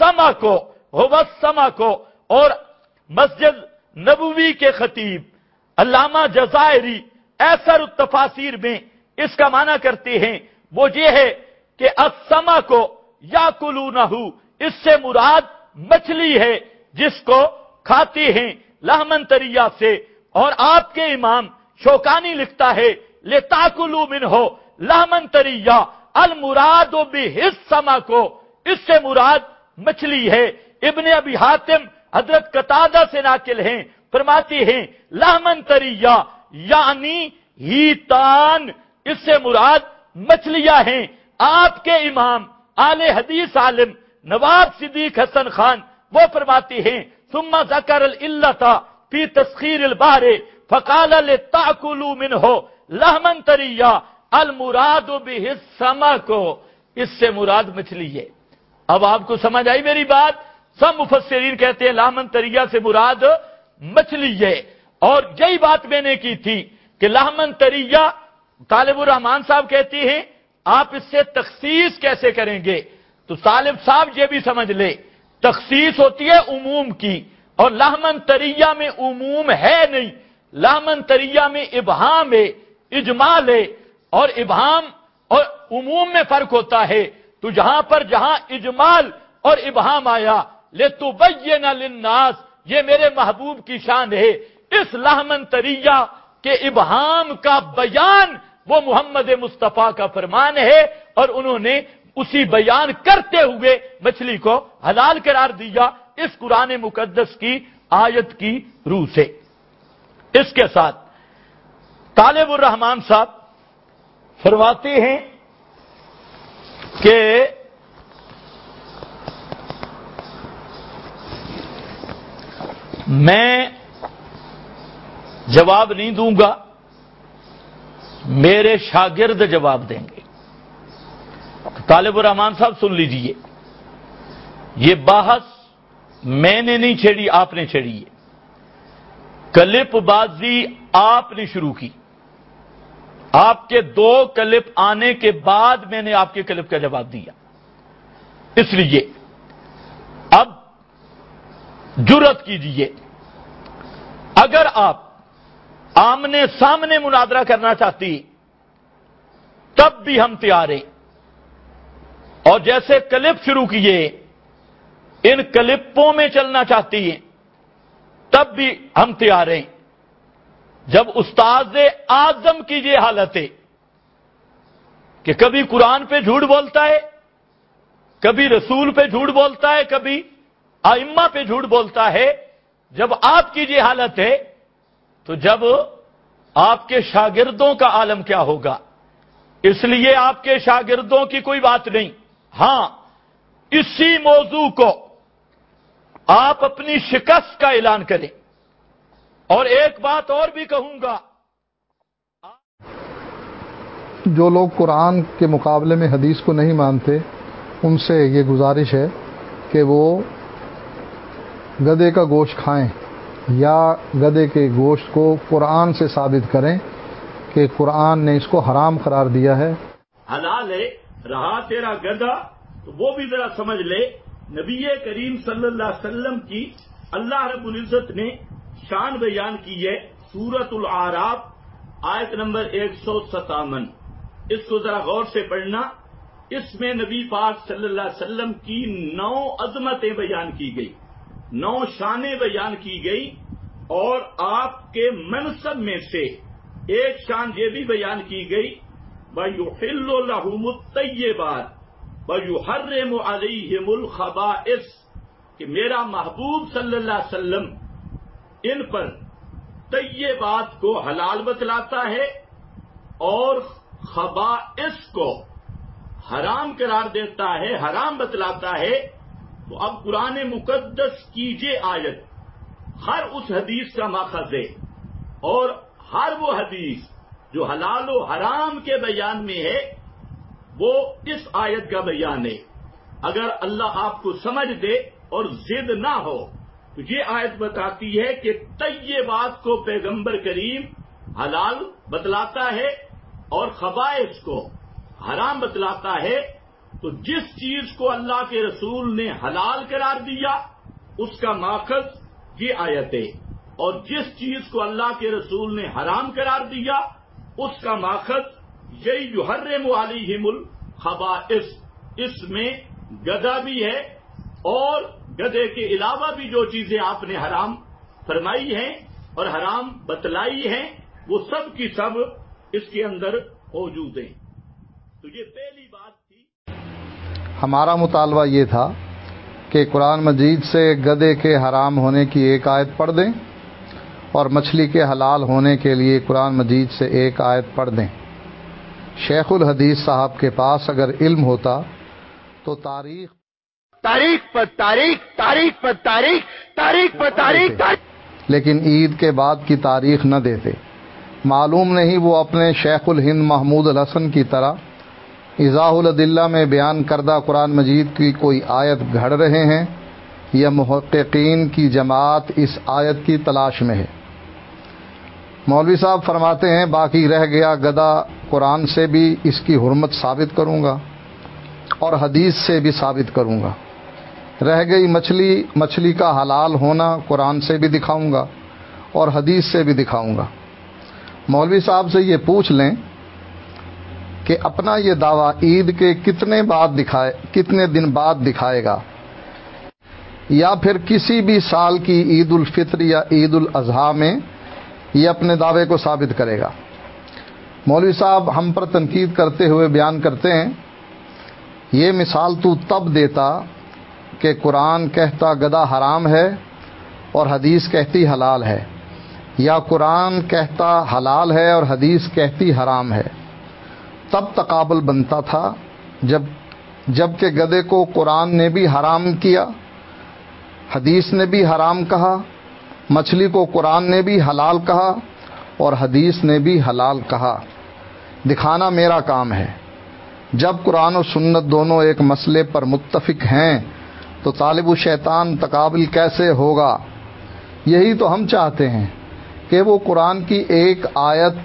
السَّمَكُ۔ اور مسجد نبوی کے خطیب علامہ جزائری ایسر التفاسیر میں اس کا معنی کرتے ہیں وہ یہ ہے کہ السَّمَكُ یَأْكُلُونَهُ، اس سے مراد مچھلی ہے جس کو کھاتے ہیں لحمن طریہ سے۔ اور آپ کے امام شوکانی لکھتا ہے لِتَأْكُلُوا مِنْهُ لحمن طریہ المراد بِهِ السَّمَكُ، اس سے مراد مچھلی ہے۔ ابن ابی حاتم حضرت قتادہ سے ناقل ہیں، فرماتی ہیں لحمن طریہ یعنی ہیتان، اس سے مراد مچھلیاں ہیں۔ آپ کے امام اہل حدیث عالم نواب صدیق حسن خان وہ فرماتی ہیں ثم ذکر العلۃ فی تسخیر البحر فقال لتاکلوا منہ لحما طریا المراد به السمک، اس سے مراد مچھلی ہے۔ اب آپ کو سمجھ آئی میری بات؟ سب مفسرین کہتے ہیں لحمن طریہ سے مراد مچھلی ہے، اور یہی بات میں نے کی تھی کہ لحمن طریہ طالب الرحمان صاحب کہتی ہیں آپ اس سے تخصیص کیسے کریں گے؟ تو طالب صاحب یہ بھی سمجھ لے تخصیص ہوتی ہے عموم کی، اور لحمن طریہ میں عموم ہے نہیں، لحمن طریہ میں ابہام ہے، اجمال ہے، اور ابہام اور عموم میں فرق ہوتا ہے۔ تو جہاں اجمال اور ابہام آیا لِتُبَيِّنَ لِلنَّاسِ، یہ میرے محبوب کی شان ہے، اس لحمن طریہ کے ابہام کا بیان وہ محمد مصطفیٰ کا فرمان ہے، اور انہوں نے اسی بیان کرتے ہوئے مچھلی کو حلال قرار دیا اس قرآن مقدس کی آیت کی روح سے۔ اس کے ساتھ طالب الرحمان صاحب فرماتے ہیں کہ میں جواب نہیں دوں گا، میرے شاگرد جواب دیں گے۔ طالب الرحمان صاحب سن لیجئے، یہ بحث میں نے نہیں چھیڑی، آپ نے چھیڑی ہے۔ کلپ بازی آپ نے شروع کی، آپ کے 2 کلپ آنے کے بعد میں نے آپ کے کلپ کا جواب دیا۔ اس لیے اب جرأت کیجئے، اگر آپ آمنے سامنے مناظرہ کرنا چاہتی تب بھی ہم تیار ہیں، اور جیسے کلپ شروع کیے ان کلپوں میں چلنا چاہتی ہیں تب بھی ہم تیار ہیں۔ جب استاد اعظم کی یہ حالت ہے کہ کبھی قرآن پہ جھوٹ بولتا ہے، کبھی رسول پہ جھوٹ بولتا ہے، کبھی ائمہ پہ جھوٹ بولتا ہے، جب آپ کی یہ حالت ہے تو جب آپ کے شاگردوں کا عالم کیا ہوگا؟ اس لیے آپ کے شاگردوں کی کوئی بات نہیں، ہاں اسی موضوع کو آپ اپنی شکست کا اعلان کریں۔ اور ایک بات اور بھی کہوں گا، جو لوگ قرآن کے مقابلے میں حدیث کو نہیں مانتے ان سے یہ گزارش ہے کہ وہ گدھے کا گوشت کھائیں یا گدھے کے گوشت کو قرآن سے ثابت کریں کہ قرآن نے اس کو حرام قرار دیا ہے۔ حلال ہے رہا تیرا گدھا، تو وہ بھی ذرا سمجھ لے نبی کریم صلی اللہ علیہ وسلم کی اللہ رب العزت نے شان بیان کی ہے۔ سورۃ الاعراف آیت نمبر 157، اس کو ذرا غور سے پڑھنا۔ اس میں نبی پاک صلی اللہ علیہ وسلم کی 9 عظمتیں بیان کی گئی، 9 شانیں بیان کی گئی، اور آپ کے منصب میں سے ایک شان یہ بھی بیان کی گئی وَيُحِلُّ لَهُمُ الطَّيِّبَاتِ وَيُحَرِّمُ عَلَيْهِمُ الْخَبَائِثَ، کہ میرا محبوب صلی اللہ علیہ وسلم ان پر طیبات کو حلال بتلاتا ہے اور خبائث کو حرام قرار دیتا ہے، حرام بتلاتا ہے۔ تو اب قرآن مقدس کی یہ آیت ہر اس حدیث کا ماخذ ہے، اور ہر وہ حدیث جو حلال و حرام کے بیان میں ہے وہ اس آیت کا بیان ہے۔ اگر اللہ آپ کو سمجھ دے اور ضد نہ ہو تو یہ آیت بتاتی ہے کہ طیبات کو پیغمبر کریم حلال بتلاتا ہے اور خبائث کو حرام بتلاتا ہے۔ تو جس چیز کو اللہ کے رسول نے حلال قرار دیا اس کا ماخذ یہ آیت ہے، اور جس چیز کو اللہ کے رسول نے حرام قرار دیا اس کا ماخذ یہی یحرم علیہم الخبائث۔ اس میں گدھا بھی ہے اور گدھے کے علاوہ بھی جو چیزیں آپ نے حرام فرمائی ہیں اور حرام بتلائی ہیں وہ سب کی سب اس کے اندر موجود ہیں۔ تو یہ پہلی بات تھی۔ ہمارا مطالبہ یہ تھا کہ قرآن مجید سے گدھے کے حرام ہونے کی ایک آیت پڑھ دیں اور مچھلی کے حلال ہونے کے لیے قرآن مجید سے ایک آیت پڑھ دیں۔ شیخ الحدیث صاحب کے پاس اگر علم ہوتا تو تاریخ پر تاریخ لیکن عید کے بعد کی تاریخ نہ دیتے۔ معلوم نہیں وہ اپنے شیخ الہند محمود الحسن کی طرح ایضاح الادلہ میں بیان کردہ قرآن مجید کی کوئی آیت گھڑ رہے ہیں یا محققین کی جماعت اس آیت کی تلاش میں ہے۔ مولوی صاحب فرماتے ہیں باقی رہ گیا گدھا، قرآن سے بھی اس کی حرمت ثابت کروں گا اور حدیث سے بھی ثابت کروں گا۔ رہ گئی مچھلی کا حلال ہونا، قرآن سے بھی دکھاؤں گا اور حدیث سے بھی دکھاؤں گا۔ مولوی صاحب سے یہ پوچھ لیں کہ اپنا یہ دعویٰ عید کے کتنے دن بعد دکھائے گا، یا پھر کسی بھی سال کی عید الفطر یا عید الاضحیٰ میں یہ اپنے دعوے کو ثابت کرے گا۔ مولوی صاحب ہم پر تنقید کرتے ہوئے بیان کرتے ہیں، یہ مثال تو تب دیتا کہ قرآن کہتا گدھا حرام ہے اور حدیث کہتی حلال ہے، یا قرآن کہتا حلال ہے اور حدیث کہتی حرام ہے، تب تقابل بنتا تھا۔ جب کہ گدھے کو قرآن نے بھی حرام کیا، حدیث نے بھی حرام کہا، مچھلی کو قرآن نے بھی حلال کہا اور حدیث نے بھی حلال کہا۔ دکھانا میرا کام ہے۔ جب قرآن و سنت دونوں ایک مسئلے پر متفق ہیں تو طالب الشیطان تقابل کیسے ہوگا؟ یہی تو ہم چاہتے ہیں کہ وہ قرآن کی ایک آیت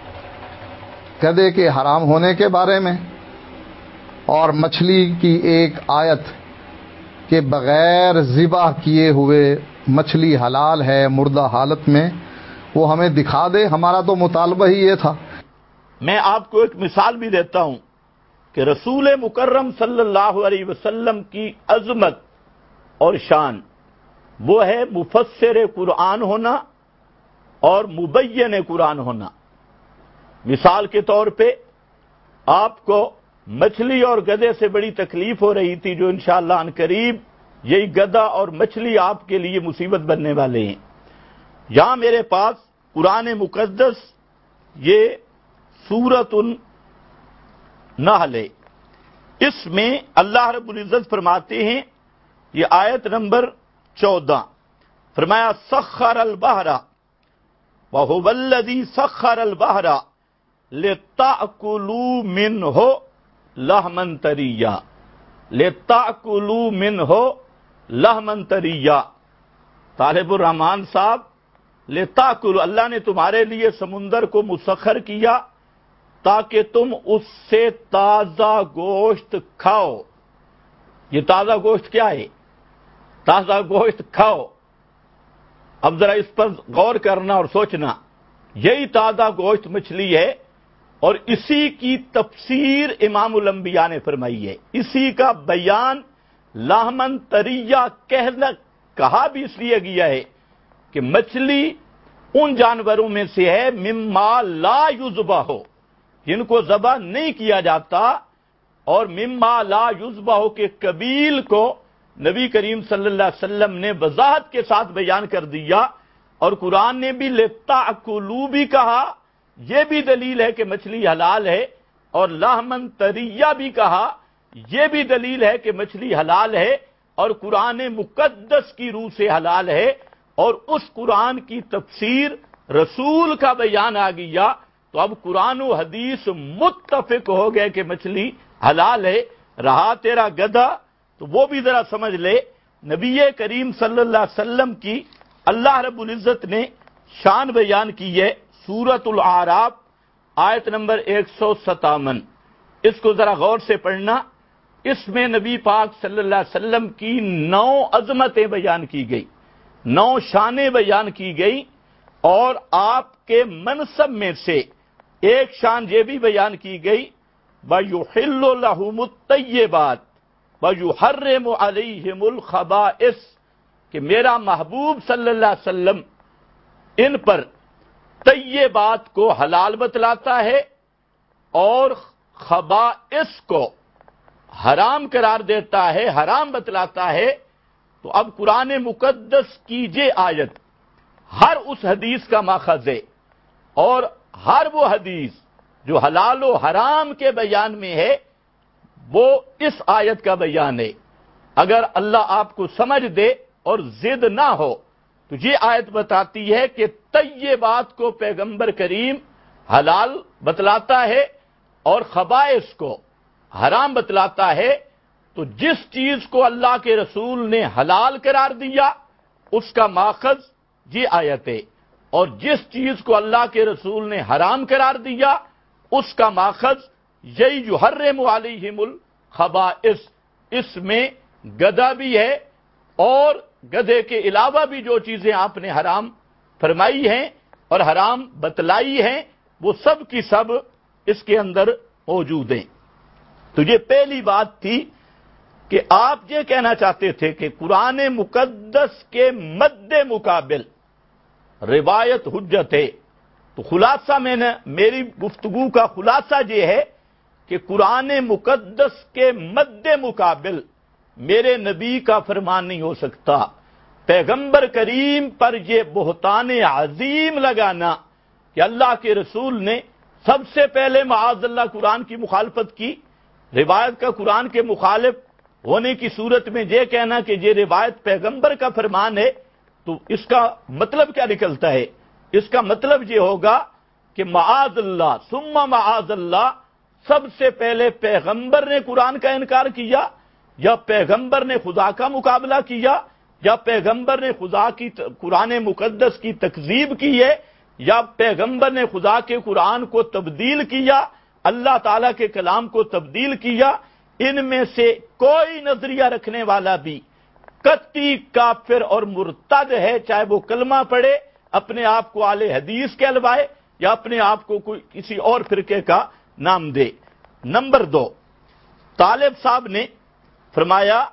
گدھے کے حرام ہونے کے بارے میں اور مچھلی کی ایک آیت کہ بغیر ذبح کیے ہوئے مچھلی حلال ہے مردہ حالت میں، وہ ہمیں دکھا دے۔ ہمارا تو مطالبہ ہی یہ تھا۔ میں آپ کو ایک مثال بھی دیتا ہوں کہ رسول مکرم صلی اللہ علیہ وسلم کی عظمت اور شان وہ ہے مفسر قرآن ہونا اور مبین قرآن ہونا۔ مثال کے طور پہ آپ کو مچھلی اور گدھے سے بڑی تکلیف ہو رہی تھی، جو انشاءاللہ ان قریب یہی گدھا اور مچھلی آپ کے لیے مصیبت بننے والے ہیں۔ یہاں میرے پاس قرآن مقدس یہ سورۃ النحل ہے، اس میں اللہ رب العزت فرماتے ہیں، یہ آیت نمبر 14، فرمایا سخر البحر وهو الذی سخر البحر لتأکلوا منہ لحما طریا، لتأکلوا منہ لحما طریا۔ طالب الرحمان صاحب، لتأکلوا، اللہ نے تمہارے لیے سمندر کو مسخر کیا تاکہ تم اس سے تازہ گوشت کھاؤ۔ یہ تازہ گوشت کیا ہے؟ تازہ گوشت کھاؤ۔ اب ذرا اس پر غور کرنا اور سوچنا، یہی تازہ گوشت مچھلی ہے اور اسی کی تفسیر امام الانبیاء نے فرمائی ہے، اسی کا بیان لحمن طریہ کہا بھی اس لیے گیا ہے کہ مچھلی ان جانوروں میں سے ہے مما لا یذبح ہو، جن کو ذبح نہیں کیا جاتا، اور مما لا یذبح کے قبیل کو نبی کریم صلی اللہ علیہ وسلم نے وضاحت کے ساتھ بیان کر دیا، اور قرآن نے بھی لتأکلوا بھی کہا، یہ بھی دلیل ہے کہ مچھلی حلال ہے، اور لحمن طریہ بھی کہا، یہ بھی دلیل ہے کہ مچھلی حلال ہے اور قرآن مقدس کی روح سے حلال ہے، اور اس قرآن کی تفسیر رسول کا بیان آ گیا، تو اب قرآن و حدیث متفق ہو گئے کہ مچھلی حلال ہے۔ رہا تیرا گدھا، تو وہ بھی ذرا سمجھ لے، نبی کریم صلی اللہ علیہ وسلم کی اللہ رب العزت نے شان بیان کی ہے، سورۃ الاعراف آیت نمبر 157، اس کو ذرا غور سے پڑھنا۔ اس میں نبی پاک صلی اللہ علیہ وسلم کی 9 عظمتیں بیان کی گئی، 9 شانیں بیان کی گئی، اور آپ کے منصب میں سے ایک شان یہ بھی بیان کی گئی وَيُحِلُّ لَهُمُ الطَّيِّبَاتِ وَيُحَرِّمُ عَلَيْهِمُ الْخَبَائِثَ، کہ میرا محبوب صلی اللہ علیہ وسلم ان پر طیبات کو حلال بتلاتا ہے اور خبائث کو حرام قرار دیتا ہے، حرام بتلاتا ہے۔ تو اب قرآن مقدس کی یہ آیت ہر اس حدیث کا ماخذ ہے، اور ہر وہ حدیث جو حلال و حرام کے بیان میں ہے وہ اس آیت کا بیان ہے۔ اگر اللہ آپ کو سمجھ دے اور ضد نہ ہو تو یہ آیت بتاتی ہے کہ طیبات کو پیغمبر کریم حلال بتلاتا ہے اور خبائث کو حرام بتلاتا ہے، تو جس چیز کو اللہ کے رسول نے حلال قرار دیا اس کا ماخذ یہ آیت ہے، اور جس چیز کو اللہ کے رسول نے حرام قرار دیا اس کا ماخذ یہی یحرم علیہم الخبائث۔ اس میں گدھا بھی ہے اور گدھے کے علاوہ بھی جو چیزیں آپ نے حرام فرمائی ہیں اور حرام بتلائی ہیں وہ سب کی سب اس کے اندر موجود ہیں۔ تو یہ پہلی بات تھی کہ آپ یہ کہنا چاہتے تھے کہ قرآن مقدس کے مد مقابل روایت حجت ہے، تو خلاصہ میری گفتگو کا خلاصہ یہ ہے کہ قرآن مقدس کے مد مقابل میرے نبی کا فرمان نہیں ہو سکتا۔ پیغمبر کریم پر یہ بہتان عظیم لگانا کہ اللہ کے رسول نے سب سے پہلے معاذ اللہ قرآن کی مخالفت کی، روایت کا قرآن کے مخالف ہونے کی صورت میں یہ کہنا کہ یہ روایت پیغمبر کا فرمان ہے، تو اس کا مطلب کیا نکلتا ہے؟ اس کا مطلب یہ ہوگا کہ معاذ اللہ ثم معاذ اللہ، سب سے پہلے پیغمبر نے قرآن کا انکار کیا، یا پیغمبر نے خدا کا مقابلہ کیا، یا پیغمبر نے خدا کی قرآن مقدس کی تکذیب کی ہے، یا پیغمبر نے خدا کے قرآن کو تبدیل کیا، اللہ تعالیٰ کے کلام کو تبدیل کیا۔ ان میں سے کوئی نظریہ رکھنے والا بھی قطعی کافر اور مرتد ہے، چاہے وہ کلمہ پڑھے، اپنے آپ کو اہل حدیث کہلوائے یا اپنے آپ کو کوئی کسی اور فرقے کا نام دے۔ نمبر 2، طالب صاحب نے فرمایا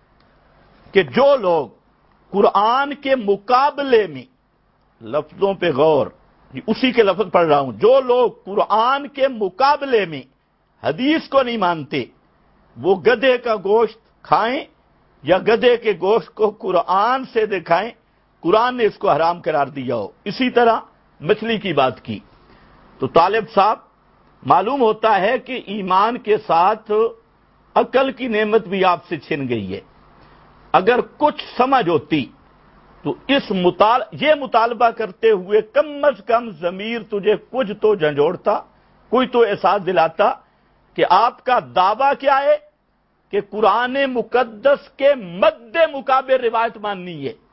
کہ جو لوگ قرآن کے مقابلے میں، لفظوں پہ غور، اسی کے لفظ پڑھ رہا ہوں، جو لوگ قرآن کے مقابلے میں حدیث کو نہیں مانتے وہ گدھے کا گوشت کھائیں یا گدھے کے گوشت کو قرآن سے دکھائیں، قرآن نے اس کو حرام قرار دیا ہو۔ اسی طرح مچھلی کی بات کی تو طالب صاحب معلوم ہوتا ہے کہ ایمان کے ساتھ عقل کی نعمت بھی آپ سے چھن گئی ہے۔ اگر کچھ سمجھ ہوتی تو یہ مطالبہ کرتے ہوئے کم از کم ضمیر تجھے کچھ تو جھنجھوڑتا، کوئی تو احساس دلاتا کہ آپ کا دعویٰ کیا ہے کہ قرآن مقدس کے مد مقابل روایت ماننی ہے،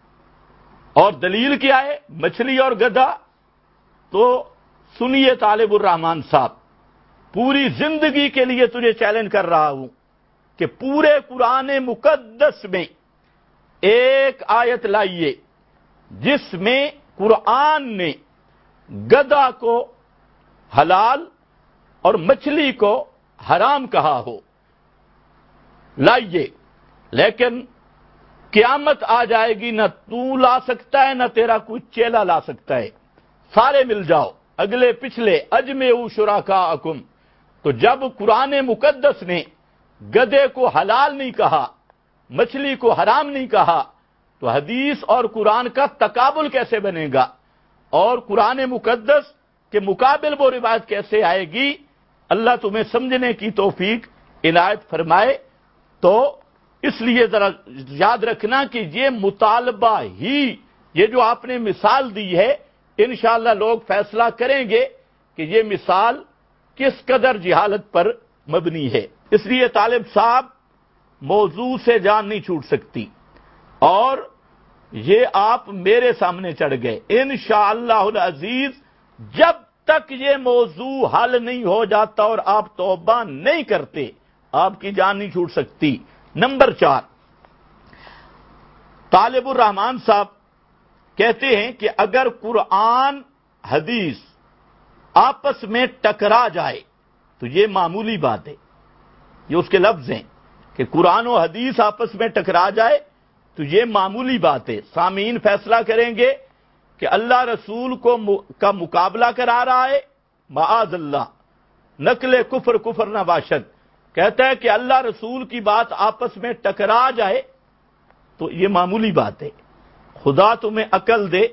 اور دلیل کیا ہے؟ مچھلی اور گدھا۔ تو سنیے طالب الرحمان صاحب، پوری زندگی کے لیے تجھے چیلنج کر رہا ہوں کہ پورے قرآن مقدس میں ایک آیت لائیے جس میں قرآن نے گدھا کو حلال اور مچھلی کو حرام کہا ہو، لائیے۔ لیکن قیامت آ جائے گی، نہ تو لا سکتا ہے نہ تیرا کوئی چیلا لا سکتا ہے، سارے مل جاؤ اگلے پچھلے اجمعوا شرکاءکم۔ تو جب قرآن مقدس نے گدھے کو حلال نہیں کہا، مچھلی کو حرام نہیں کہا، تو حدیث اور قرآن کا تقابل کیسے بنے گا، اور قرآن مقدس کے مقابل وہ روایت کیسے آئے گی؟ اللہ تمہیں سمجھنے کی توفیق عنایت فرمائے۔ تو اس لیے ذرا یاد رکھنا کہ یہ مطالبہ ہی، یہ جو آپ نے مثال دی ہے، انشاءاللہ لوگ فیصلہ کریں گے کہ یہ مثال کس قدر جہالت پر مبنی ہے۔ اس لیے طالب صاحب موضوع سے جان نہیں چھوٹ سکتی، اور یہ آپ میرے سامنے چڑھ گئے۔ انشاءاللہ العزیز جب تک یہ موضوع حل نہیں ہو جاتا اور آپ توبہ نہیں کرتے آپ کی جان نہیں چھوٹ سکتی۔ نمبر 4، طالب الرحمان صاحب کہتے ہیں کہ اگر قرآن حدیث آپس میں ٹکرا جائے تو یہ معمولی بات ہے، یہ اس کے لفظ ہیں کہ قرآن و حدیث آپس میں ٹکرا جائے تو یہ معمولی بات ہے۔ سامعین فیصلہ کریں گے کہ اللہ رسول کا مقابلہ کرا رہا ہے، معاذ اللہ، نقل کفر نہ باشد، کہتا ہے کہ اللہ رسول کی بات آپس میں ٹکرا جائے تو یہ معمولی بات ہے۔ خدا تمہیں عقل دے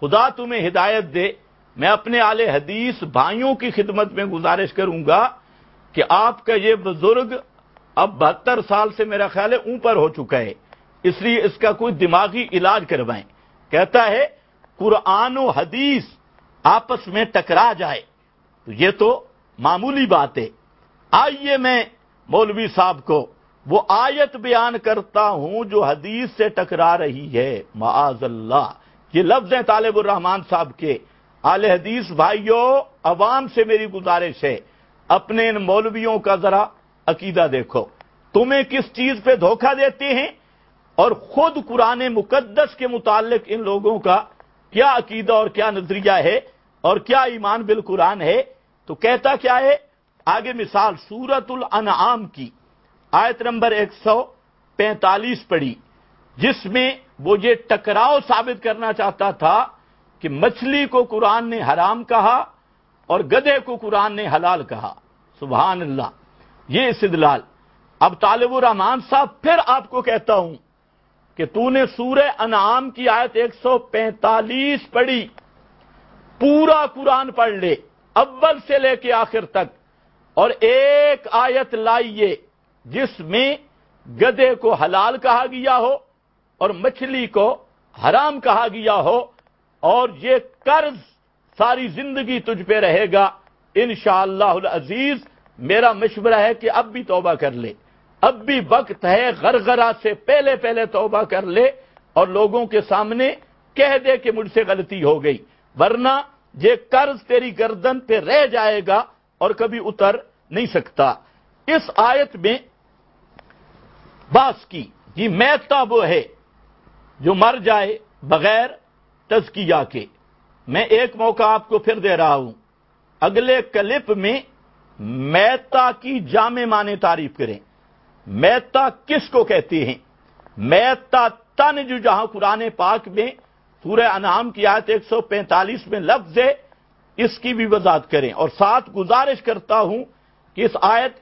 خدا تمہیں ہدایت دے، میں اپنے اہل حدیث بھائیوں کی خدمت میں گزارش کروں گا کہ آپ کا یہ بزرگ اب 72 سال سے میرا خیال ہے اوپر ہو چکا ہے، اس لیے اس کا کوئی دماغی علاج کروائیں۔ کہتا ہے قرآن و حدیث آپس میں ٹکرا جائے تو یہ تو معمولی بات ہے۔ آئیے میں مولوی صاحب کو وہ آیت بیان کرتا ہوں جو حدیث سے ٹکرا رہی ہے، معاذ اللہ۔ یہ لفظ ہیں طالب الرحمان صاحب کے۔ اہل حدیث بھائیوں، عوام سے میری گزارش ہے، اپنے ان مولویوں کا ذرا عقیدہ دیکھو، تمہیں کس چیز پہ دھوکہ دیتے ہیں اور خود قرآن مقدس کے متعلق ان لوگوں کا کیا عقیدہ اور کیا نظریہ ہے اور کیا ایمان بالقرآن ہے۔ تو کہتا کیا ہے، آگے مثال سورۃ الانعام کی آیت نمبر 145 پڑھی، جس میں وہ یہ ٹکراؤ ثابت کرنا چاہتا تھا کہ مچھلی کو قرآن نے حرام کہا اور گدھے کو قرآن نے حلال کہا۔ سبحان اللہ، یہ استدلال۔ اب طالب الرحمان صاحب پھر آپ کو کہتا ہوں کہ تو نے سورہ انعام کی آیت 145 پڑھی، پورا قرآن پڑھ لے اول سے لے کے آخر تک، اور ایک آیت لائیے جس میں گدھے کو حلال کہا گیا ہو اور مچھلی کو حرام کہا گیا ہو، اور یہ قرض ساری زندگی تجھ پہ رہے گا انشاءاللہ العزیز۔ میرا مشورہ ہے کہ اب بھی توبہ کر لے، اب بھی وقت ہے، غرغرہ سے پہلے پہلے توبہ کر لے اور لوگوں کے سامنے کہہ دے کہ مجھ سے غلطی ہو گئی، ورنہ یہ قرض تیری گردن پہ رہ جائے گا اور کبھی اتر نہیں سکتا۔ اس آیت میں بات کی یہ میتہ وہ ہے جو مر جائے بغیر تزکیہ کے۔ میں ایک موقع آپ کو پھر دے رہا ہوں، اگلے کلپ میں میتہ کی جامع معنی تعریف کریں۔ میتہ کس کو کہتے ہیں؟ میتہ تن جو جہاں قرآن پاک میں سورہ انعام کی آیت 145 میں لفظ ہے، اس کی بھی وضاحت کریں، اور ساتھ گزارش کرتا ہوں کہ اس آیت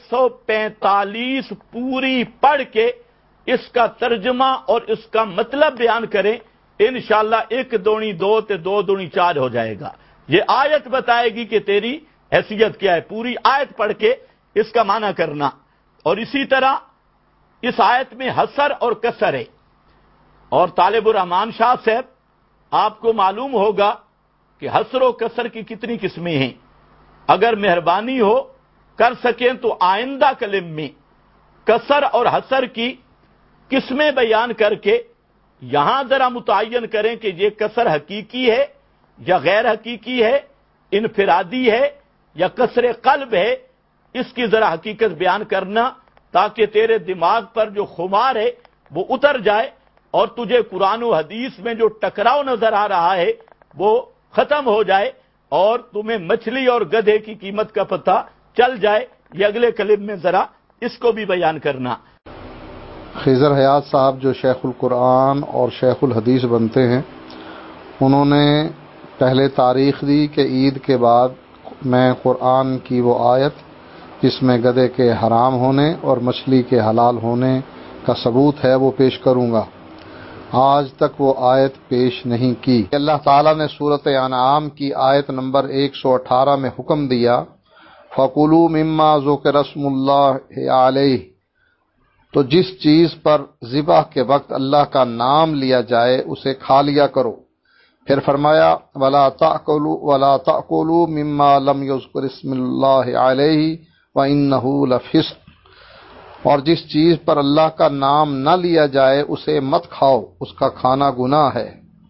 145 پوری پڑھ کے اس کا ترجمہ اور اس کا مطلب بیان کریں، انشاءاللہ 1 دوڑی 2 تے 2 دوڑی 4 ہو جائے گا۔ یہ آیت بتائے گی کہ تیری حیثیت کیا ہے، پوری آیت پڑھ کے اس کا معنی کرنا۔ اور اسی طرح اس آیت میں حسر اور کسر ہے، اور طالب الرحمان شاہ صاحب آپ کو معلوم ہوگا کہ حسر و کسر کی کتنی قسمیں ہیں۔ اگر مہربانی ہو کر سکیں تو آئندہ کلم میں کسر اور حسر کی قسمیں بیان کر کے یہاں ذرا متعین کریں کہ یہ کسر حقیقی ہے یا غیر حقیقی ہے، انفرادی ہے یا کسر قلب ہے، اس کی ذرا حقیقت بیان کرنا، تاکہ تیرے دماغ پر جو خمار ہے وہ اتر جائے اور تجھے قرآن و حدیث میں جو ٹکراؤ نظر آ رہا ہے وہ ختم ہو جائے اور تمہیں مچھلی اور گدھے کی قیمت کا پتہ چل جائے۔ یہ اگلے کلپ میں ذرا اس کو بھی بیان کرنا۔ خضر حیات صاحب جو شیخ القرآن اور شیخ الحدیث بنتے ہیں، انہوں نے پہلے تاریخ دی کہ عید کے بعد میں قرآن کی وہ آیت جس میں گدھے کے حرام ہونے اور مچھلی کے حلال ہونے کا ثبوت ہے وہ پیش کروں گا۔ آج تک وہ آیت پیش نہیں کی۔ اللہ تعالیٰ نے سورۃ انعام کی آیت نمبر 118 میں حکم دیا، فَكُلُوا مِمَّا ذُكِرَ اسْمُ اللَّهِ عَلَيْهِ، تو جس چیز پر ذبح کے وقت اللہ کا نام لیا جائے اسے کھا لیا کرو۔ پھر فرمایا وَلَا تَأْكُلُوا مِمَّا لَمْ يُذْكَرِ اسْمُ اللَّهِ عَلَيْهِ وَإِنَّهُ لَفِسْقٌ، اور جس چیز پر اللہ کا نام نہ لیا جائے اسے مت کھاؤ، اس کا کھانا گناہ ہے۔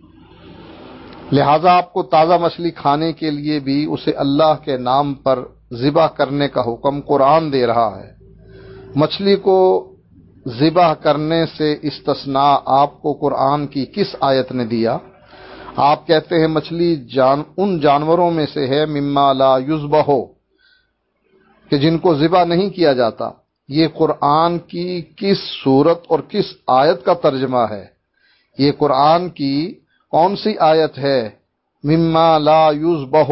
لہذا آپ کو تازہ مچھلی کھانے کے لیے بھی اسے اللہ کے نام پر ذبح کرنے کا حکم قرآن دے رہا ہے۔ مچھلی کو ذبح کرنے سے استثناء آپ کو قرآن کی کس آیت نے دیا؟ آپ کہتے ہیں مچھلی ان جانوروں میں سے ہے مما لا یذبح، کہ جن کو ذبح نہیں کیا جاتا۔ یہ قرآن کی کس صورت اور کس آیت کا ترجمہ ہے؟ یہ قرآن کی کون سی آیت ہے؟ مما لا یذبح۔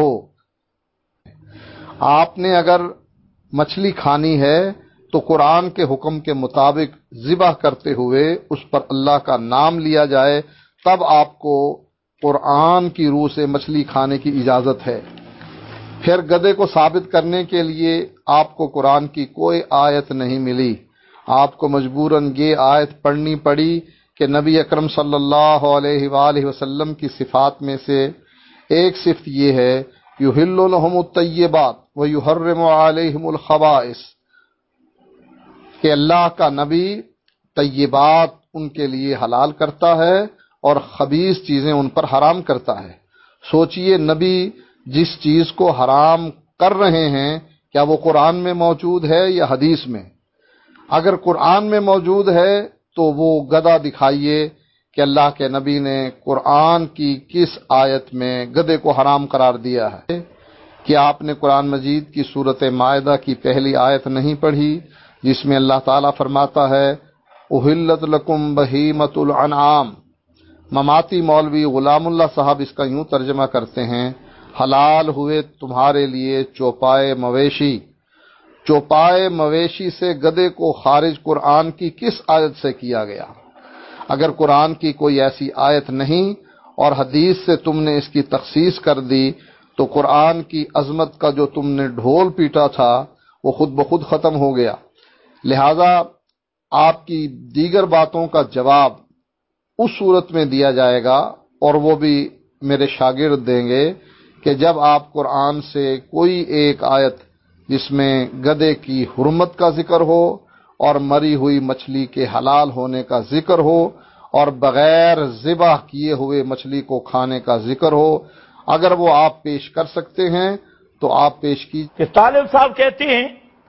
آپ نے اگر مچھلی کھانی ہے تو قرآن کے حکم کے مطابق ذبح کرتے ہوئے اس پر اللہ کا نام لیا جائے، تب آپ کو قرآن کی روح سے مچھلی کھانے کی اجازت ہے۔ پھر گدھے کو ثابت کرنے کے لیے آپ کو قرآن کی کوئی آیت نہیں ملی، آپ کو مجبوراً یہ آیت پڑھنی پڑی کہ نبی اکرم صلی اللہ علیہ وآلہ وسلم کی صفات میں سے ایک صفت یہ ہے یحل لہم الطیبات ویحرم علیہم الخبائث، کہ اللہ کا نبی طیبات ان کے لیے حلال کرتا ہے اور خبیث چیزیں ان پر حرام کرتا ہے۔ سوچئے نبی جس چیز کو حرام کر رہے ہیں کیا وہ قرآن میں موجود ہے یا حدیث میں؟ اگر قرآن میں موجود ہے تو وہ گدھا دکھائیے کہ اللہ کے نبی نے قرآن کی کس آیت میں گدھے کو حرام قرار دیا ہے۔ کہ آپ نے قرآن مجید کی سورۃ مائدہ کی پہلی آیت نہیں پڑھی جس میں اللہ تعالیٰ فرماتا ہے احلت لکم بہیمۃ الانعام؟ مماتی مولوی غلام اللہ صاحب اس کا یوں ترجمہ کرتے ہیں حلال ہوئے تمہارے لیے چوپائے مویشی۔ چوپائے مویشی سے گدھے کو خارج قرآن کی کس آیت سے کیا گیا؟ اگر قرآن کی کوئی ایسی آیت نہیں اور حدیث سے تم نے اس کی تخصیص کر دی تو قرآن کی عظمت کا جو تم نے ڈھول پیٹا تھا وہ خود بخود ختم ہو گیا۔ لہذا آپ کی دیگر باتوں کا جواب اس صورت میں دیا جائے گا اور وہ بھی میرے شاگرد دیں گے کہ جب آپ قرآن سے کوئی ایک آیت جس میں گدھے کی حرمت کا ذکر ہو اور مری ہوئی مچھلی کے حلال ہونے کا ذکر ہو اور بغیر ذبح کیے ہوئے مچھلی کو کھانے کا ذکر ہو، اگر وہ آپ پیش کر سکتے ہیں تو آپ پیش کیجیے۔ طالب صاحب کہتے ہیں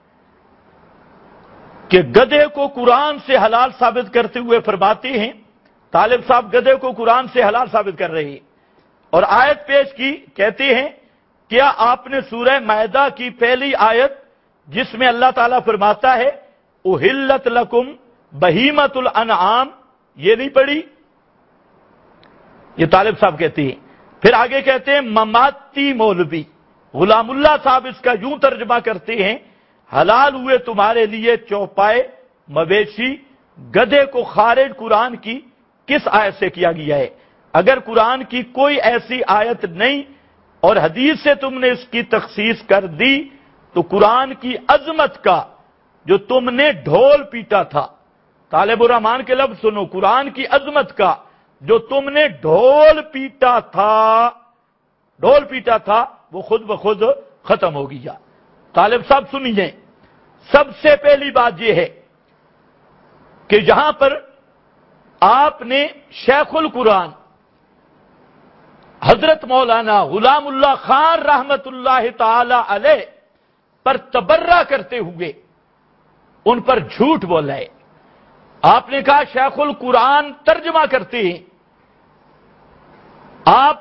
کہ گدھے کو قرآن سے حلال ثابت کرتے ہوئے فرماتے ہیں، طالب صاحب گدھے کو قرآن سے حلال ثابت کر رہے ہیں اور آیت پیش کی، کہتے ہیں کیا آپ نے سورہ مائدہ کی پہلی آیت جس میں اللہ تعالیٰ فرماتا ہے احلت لکم بہیمۃ الانعام یہ نہیں پڑھی؟ یہ طالب صاحب کہتے ہیں۔ پھر آگے کہتے ہیں مماتی مولوی غلام اللہ صاحب اس کا یوں ترجمہ کرتے ہیں حلال ہوئے تمہارے لیے چوپائے مویشی، گدھے کو خارج قرآن کی کس آیت سے کیا گیا ہے؟ اگر قرآن کی کوئی ایسی آیت نہیں اور حدیث سے تم نے اس کی تخصیص کر دی تو قرآن کی عظمت کا جو تم نے ڈھول پیٹا تھا، طالب الرحمان کے لفظ سنو، قرآن کی عظمت کا جو تم نے ڈھول پیٹا تھا وہ خود بخود ختم ہو گیا۔ طالب صاحب سنیے، سب سے پہلی بات یہ ہے کہ یہاں پر آپ نے شیخ القرآن حضرت مولانا غلام اللہ خان رحمت اللہ تعالی علیہ پر تبرہ کرتے ہوئے ان پر جھوٹ بولا ہے۔ آپ نے کہا شیخ القرآن ترجمہ کرتے ہیں، آپ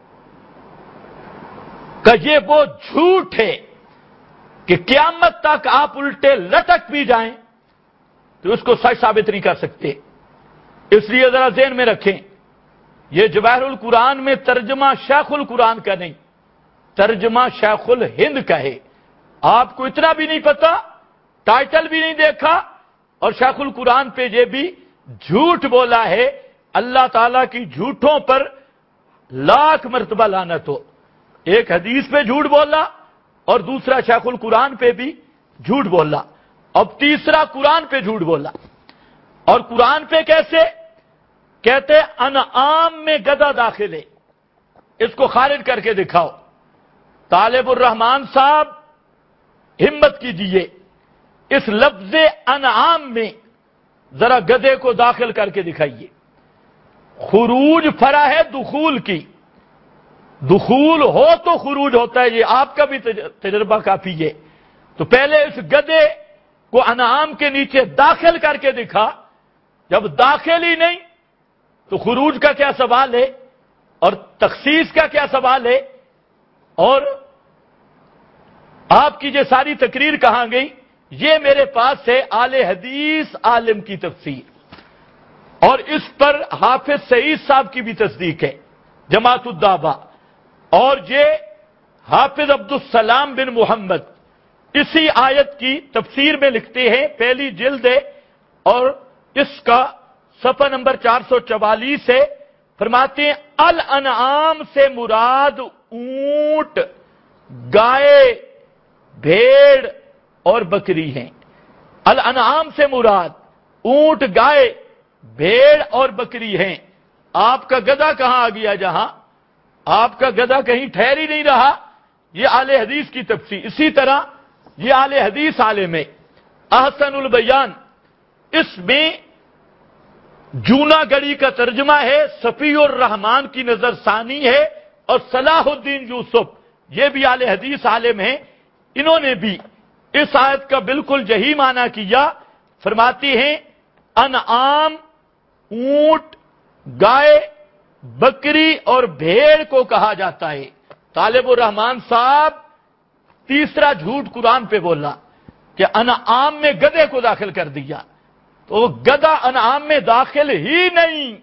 کا یہ وہ جھوٹ ہے کہ قیامت تک آپ الٹے لٹک بھی جائیں تو اس کو سچ ثابت نہیں کر سکتے۔ اس لیے ذرا ذہن میں رکھیں، یہ جواہر القرآن میں ترجمہ شیخ القرآن کا نہیں، ترجمہ شیخ الہند کا ہے۔ آپ کو اتنا بھی نہیں پتا، ٹائٹل بھی نہیں دیکھا اور شیخ القرآن پہ یہ بھی جھوٹ بولا ہے۔ اللہ تعالیٰ کی جھوٹوں پر لاکھ مرتبہ لعنت ہو۔ ایک حدیث پہ جھوٹ بولا اور دوسرا شیخ القرآن پہ بھی جھوٹ بولا، اب تیسرا قرآن پہ جھوٹ بولا۔ اور قرآن پہ کیسے؟ کہتے انعام میں گدھا داخل ہے، اس کو خارج کر کے دکھاؤ۔ طالب الرحمان صاحب ہمت کیجئے، اس لفظ انعام میں ذرا گدھے کو داخل کر کے دکھائیے۔ خروج فرع ہے دخول کی، دخول ہو تو خروج ہوتا ہے، یہ آپ کا بھی تجربہ کافی ہے۔ تو پہلے اس گدھے کو انعام کے نیچے داخل کر کے دکھا، جب داخل ہی نہیں تو خروج کا کیا سوال ہے اور تخصیص کا کیا سوال ہے؟ اور آپ کی یہ ساری تقریر کہاں گئی؟ یہ میرے پاس ہے اعلی حدیث عالم کی تفسیر، اور اس پر حافظ سعید صاحب کی بھی تصدیق ہے، جماعت الدعوہ، اور یہ حافظ عبدالسلام بن محمد اسی آیت کی تفسیر میں لکھتے ہیں، پہلی جلد ہے اور اس کا صفحہ نمبر 444 ہے فرماتے ہیں الانعام سے مراد اونٹ، گائے، بھیڑ اور بکری ہیں۔ الانعام سے مراد اونٹ، گائے، بھیڑ اور بکری ہیں۔ آپ کا گدھا کہاں آ گیا؟ جہاں آپ کا گدھا کہیں ٹھہر ہی نہیں رہا۔ یہ اہل حدیث کی تفسیر۔ اسی طرح یہ اہل حدیث عالم ہے احسن البیان، اس میں جونا گڑی کا ترجمہ ہے، صفی الرحمان کی نظر ثانی ہے، اور صلاح الدین یوسف یہ بھی اہل حدیث عالم ہیں، انہوں نے بھی اس آیت کا بالکل یہی معنی کیا۔ فرماتی ہیں انعام اونٹ، گائے، بکری اور بھیڑ کو کہا جاتا ہے۔ طالب الرحمان صاحب تیسرا جھوٹ قرآن پہ بولا کہ انعام میں گدھے کو داخل کر دیا، تو گدھا انعام میں داخل ہی نہیں،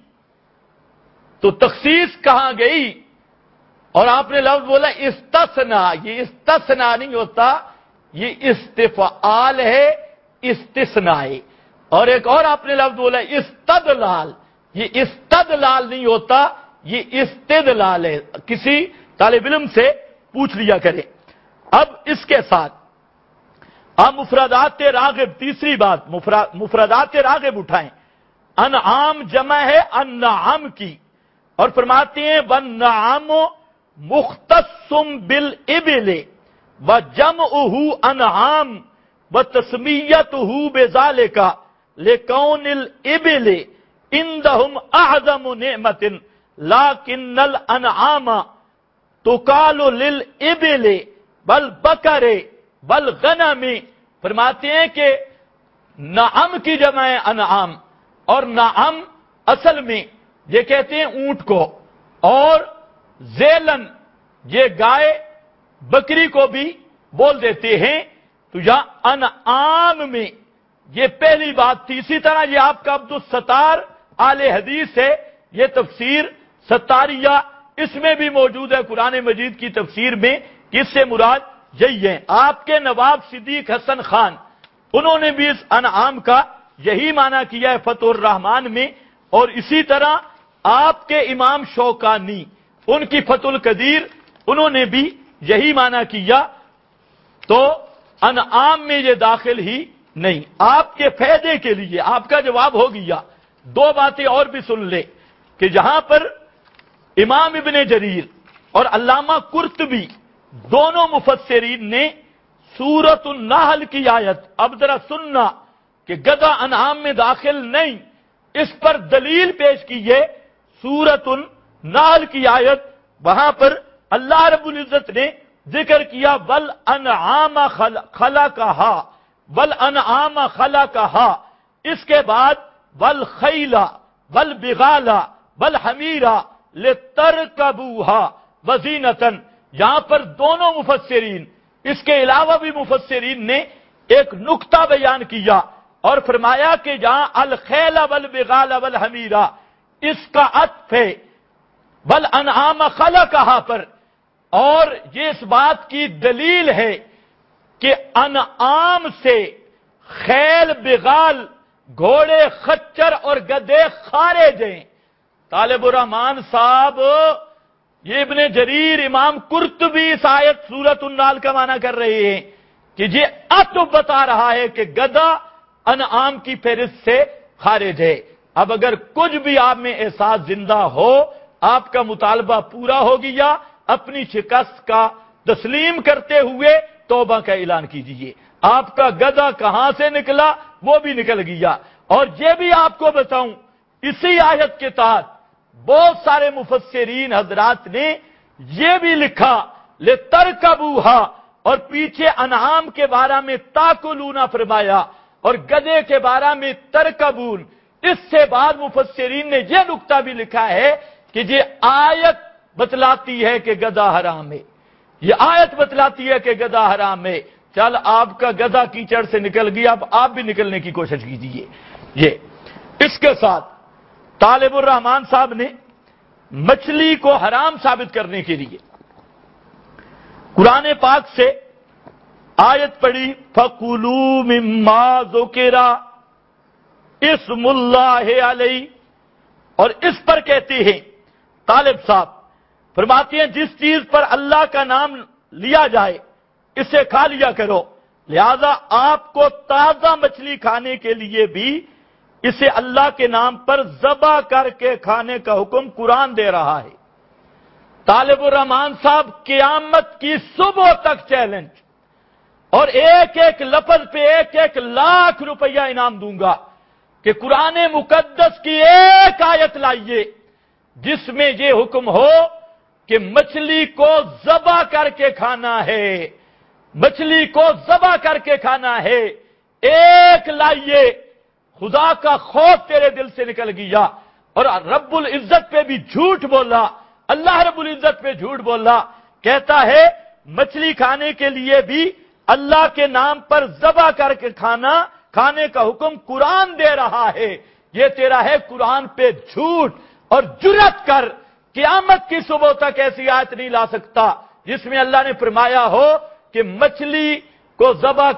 تو تخصیص کہاں گئی؟ اور آپ نے لفظ بولا استثنا، یہ استثنا نہیں ہوتا، یہ استفعال ہے، استثناء ہے۔ اور ایک اور آپ نے لفظ بولا استدلال، یہ استدلال نہیں ہوتا، یہ استدلال ہے۔ کسی طالب علم سے پوچھ لیا کرے۔ اب اس کے ساتھ آپ مفردات راغب، تیسری بات مفردات راغب اٹھائیں۔ انعام جمع ہے انعام کی، اور فرماتے ہیں والنعام مختص بالابل وجمعه انعام وتسمیته بذلك لكون الابل عندهم اعظم نعمت لكن الانعام تقال للابل والبقر والغنم۔ فرماتے ہیں کہ نعم کی جمع ہے انعام، اور نعم اصل میں یہ کہتے ہیں اونٹ کو، اور ذیلن یہ گائے بکری کو بھی بول دیتے ہیں۔ تو یہاں انعام میں یہ پہلی بات تھی۔ اسی طرح یہ آپ کا عبدالستار آل حدیث ہے، یہ تفسیر ستاریہ اس میں بھی موجود ہے قرآن مجید کی تفسیر میں، کس سے مراد یہی ہے۔ آپ کے نواب صدیق حسن خان انہوں نے بھی اس انعام کا یہی معنی کیا ہے فتح الرحمان میں، اور اسی طرح آپ کے امام شوکانی ان کی فتح القدیر انہوں نے بھی یہی معنی کیا۔ تو انعام میں یہ داخل ہی نہیں۔ آپ کے فائدے کے لیے آپ کا جواب ہو گیا۔ دو باتیں اور بھی سن لے کہ جہاں پر امام ابن جریر اور علامہ قرطبی دونوں مفسرین نے سورۃ النحل کی آیت، اب ذرا سننا کہ گدھا انعام میں داخل نہیں، اس پر دلیل پیش کی ہے۔ سورۃ النحل کی آیت، وہاں پر اللہ رب العزت نے ذکر کیا والانعام خلقہا، والانعام خلقہا، اس کے بعد والخیل والبغال والحمیر لترکبوہا وزینۃ۔ یہاں پر دونوں مفسرین، اس کے علاوہ بھی مفسرین نے ایک نقطہ بیان کیا اور فرمایا کہ جہاں الخیل والبغال والحمیر اس کا عطف ہے والانعام خلقہا پر، اور یہ اس بات کی دلیل ہے کہ انعام سے خیل، بغال، گھوڑے، خچر اور گدھے خارج ہیں۔ طالب الرحمان صاحب یہ ابن جریر، امام قرطبی اس آیت سورۃ النحل کا معنی کر رہے ہیں کہ یہ عطف بتا رہا ہے کہ گدھا انعام کی فہرست سے خارج ہے۔ اب اگر کچھ بھی آپ میں احساس زندہ ہو، آپ کا مطالبہ پورا ہو گیا، اپنی شکست کا تسلیم کرتے ہوئے توبہ کا اعلان کیجئے۔ آپ کا گدھا کہاں سے نکلا وہ بھی نکل گیا۔ اور یہ بھی آپ کو بتاؤں، اسی آیت کے تحت بہت سارے مفسرین حضرات نے یہ بھی لکھا لترکبوہا، اور پیچھے انعام کے بارے میں تاکلون فرمایا اور گدھے کے بارے میں ترکبون۔ اس سے بعد مفسرین نے یہ نقطہ بھی لکھا ہے کہ یہ آیت بتلاتی ہے کہ گدھا حرام ہے، یہ آیت بتلاتی ہے کہ گدھا حرام ہے۔ چل آپ کا گدھا کیچڑ سے نکل گیا، اب آپ بھی نکلنے کی کوشش کیجیے۔ یہ اس کے ساتھ طالب الرحمان صاحب نے مچھلی کو حرام ثابت کرنے کے لیے قرآن پاک سے آیت پڑھی فَكُلُوا مِمَّا ذُكِرَ اسم اللہ علیہ، اور اس پر کہتے ہیں طالب صاحب فرماتے ہیں جس چیز پر اللہ کا نام لیا جائے اسے کھا لیا کرو، لہذا آپ کو تازہ مچھلی کھانے کے لیے بھی اسے اللہ کے نام پر ذبح کر کے کھانے کا حکم قرآن دے رہا ہے۔ طالب الرحمان صاحب قیامت کی صبح تک چیلنج، اور ایک ایک لفظ پہ 1,00,000 روپیہ انعام دوں گا کہ قرآن مقدس کی ایک آیت لائیے جس میں یہ حکم ہو کہ مچھلی کو ذبح کر کے کھانا ہے، مچھلی کو ذبح کر کے کھانا ہے، ایک لائیے۔ خدا کا خوف تیرے دل سے نکل گیا، اور رب العزت پہ بھی جھوٹ بولا، اللہ رب العزت پہ جھوٹ بولا، کہتا ہے مچھلی کھانے کے لیے بھی اللہ کے نام پر ذبح کر کے کھانے کا حکم قرآن دے رہا ہے۔ یہ تیرا ہے قرآن پہ جھوٹ، اور جرات کر قیامت کی صبح تک ایسی آیت نہیں لا سکتا جس میں اللہ نے فرمایا ہو کہ مچھلی کو ذبح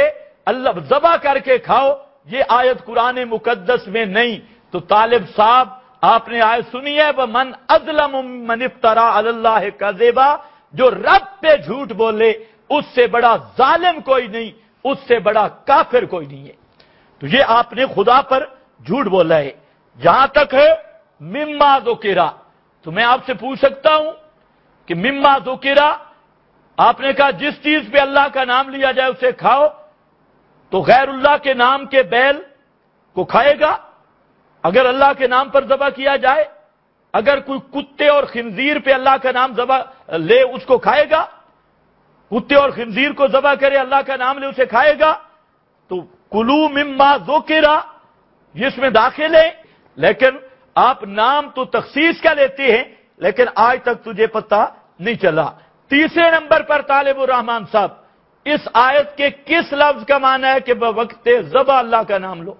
کر کے کھاؤ، یہ آیت قرآن مقدس میں نہیں۔ تو طالب صاحب آپ نے آیت سنی ہے، وَمَنْ أَظْلَمُ مِمَّنِ افْتَرَىٰ عَلَى اللَّهِ كَذِبًا، جو رب پہ جھوٹ بولے اس سے بڑا ظالم کوئی نہیں، اس سے بڑا کافر کوئی نہیں ہے۔ تو یہ آپ نے خدا پر جھوٹ بولا ہے۔ جہاں تک ہے مما ذکرہ، تو میں آپ سے پوچھ سکتا ہوں کہ مما ذکرہ، آپ نے کہا جس چیز پہ اللہ کا نام لیا جائے اسے کھاؤ، تو غیر اللہ کے نام کے بیل کو کھائے گا اگر اللہ کے نام پر ذبح کیا جائے؟ اگر کوئی کتے اور خنزیر پہ اللہ کا نام ذبح لے اس کو کھائے گا؟ کتے اور خنزیر کو ذبح کرے اللہ کا نام لے اسے کھائے گا؟ تو کلو مما ذکرہ یہ اس میں داخل ہے، لیکن آپ نام تو تخصیص کا لیتے ہیں لیکن آج تک تجھے پتہ نہیں چلا۔ تیسرے نمبر پر طالب الرحمان صاحب، اس آیت کے کس لفظ کا معنی ہے کہ بوقت ذبح اللہ کا نام لو؟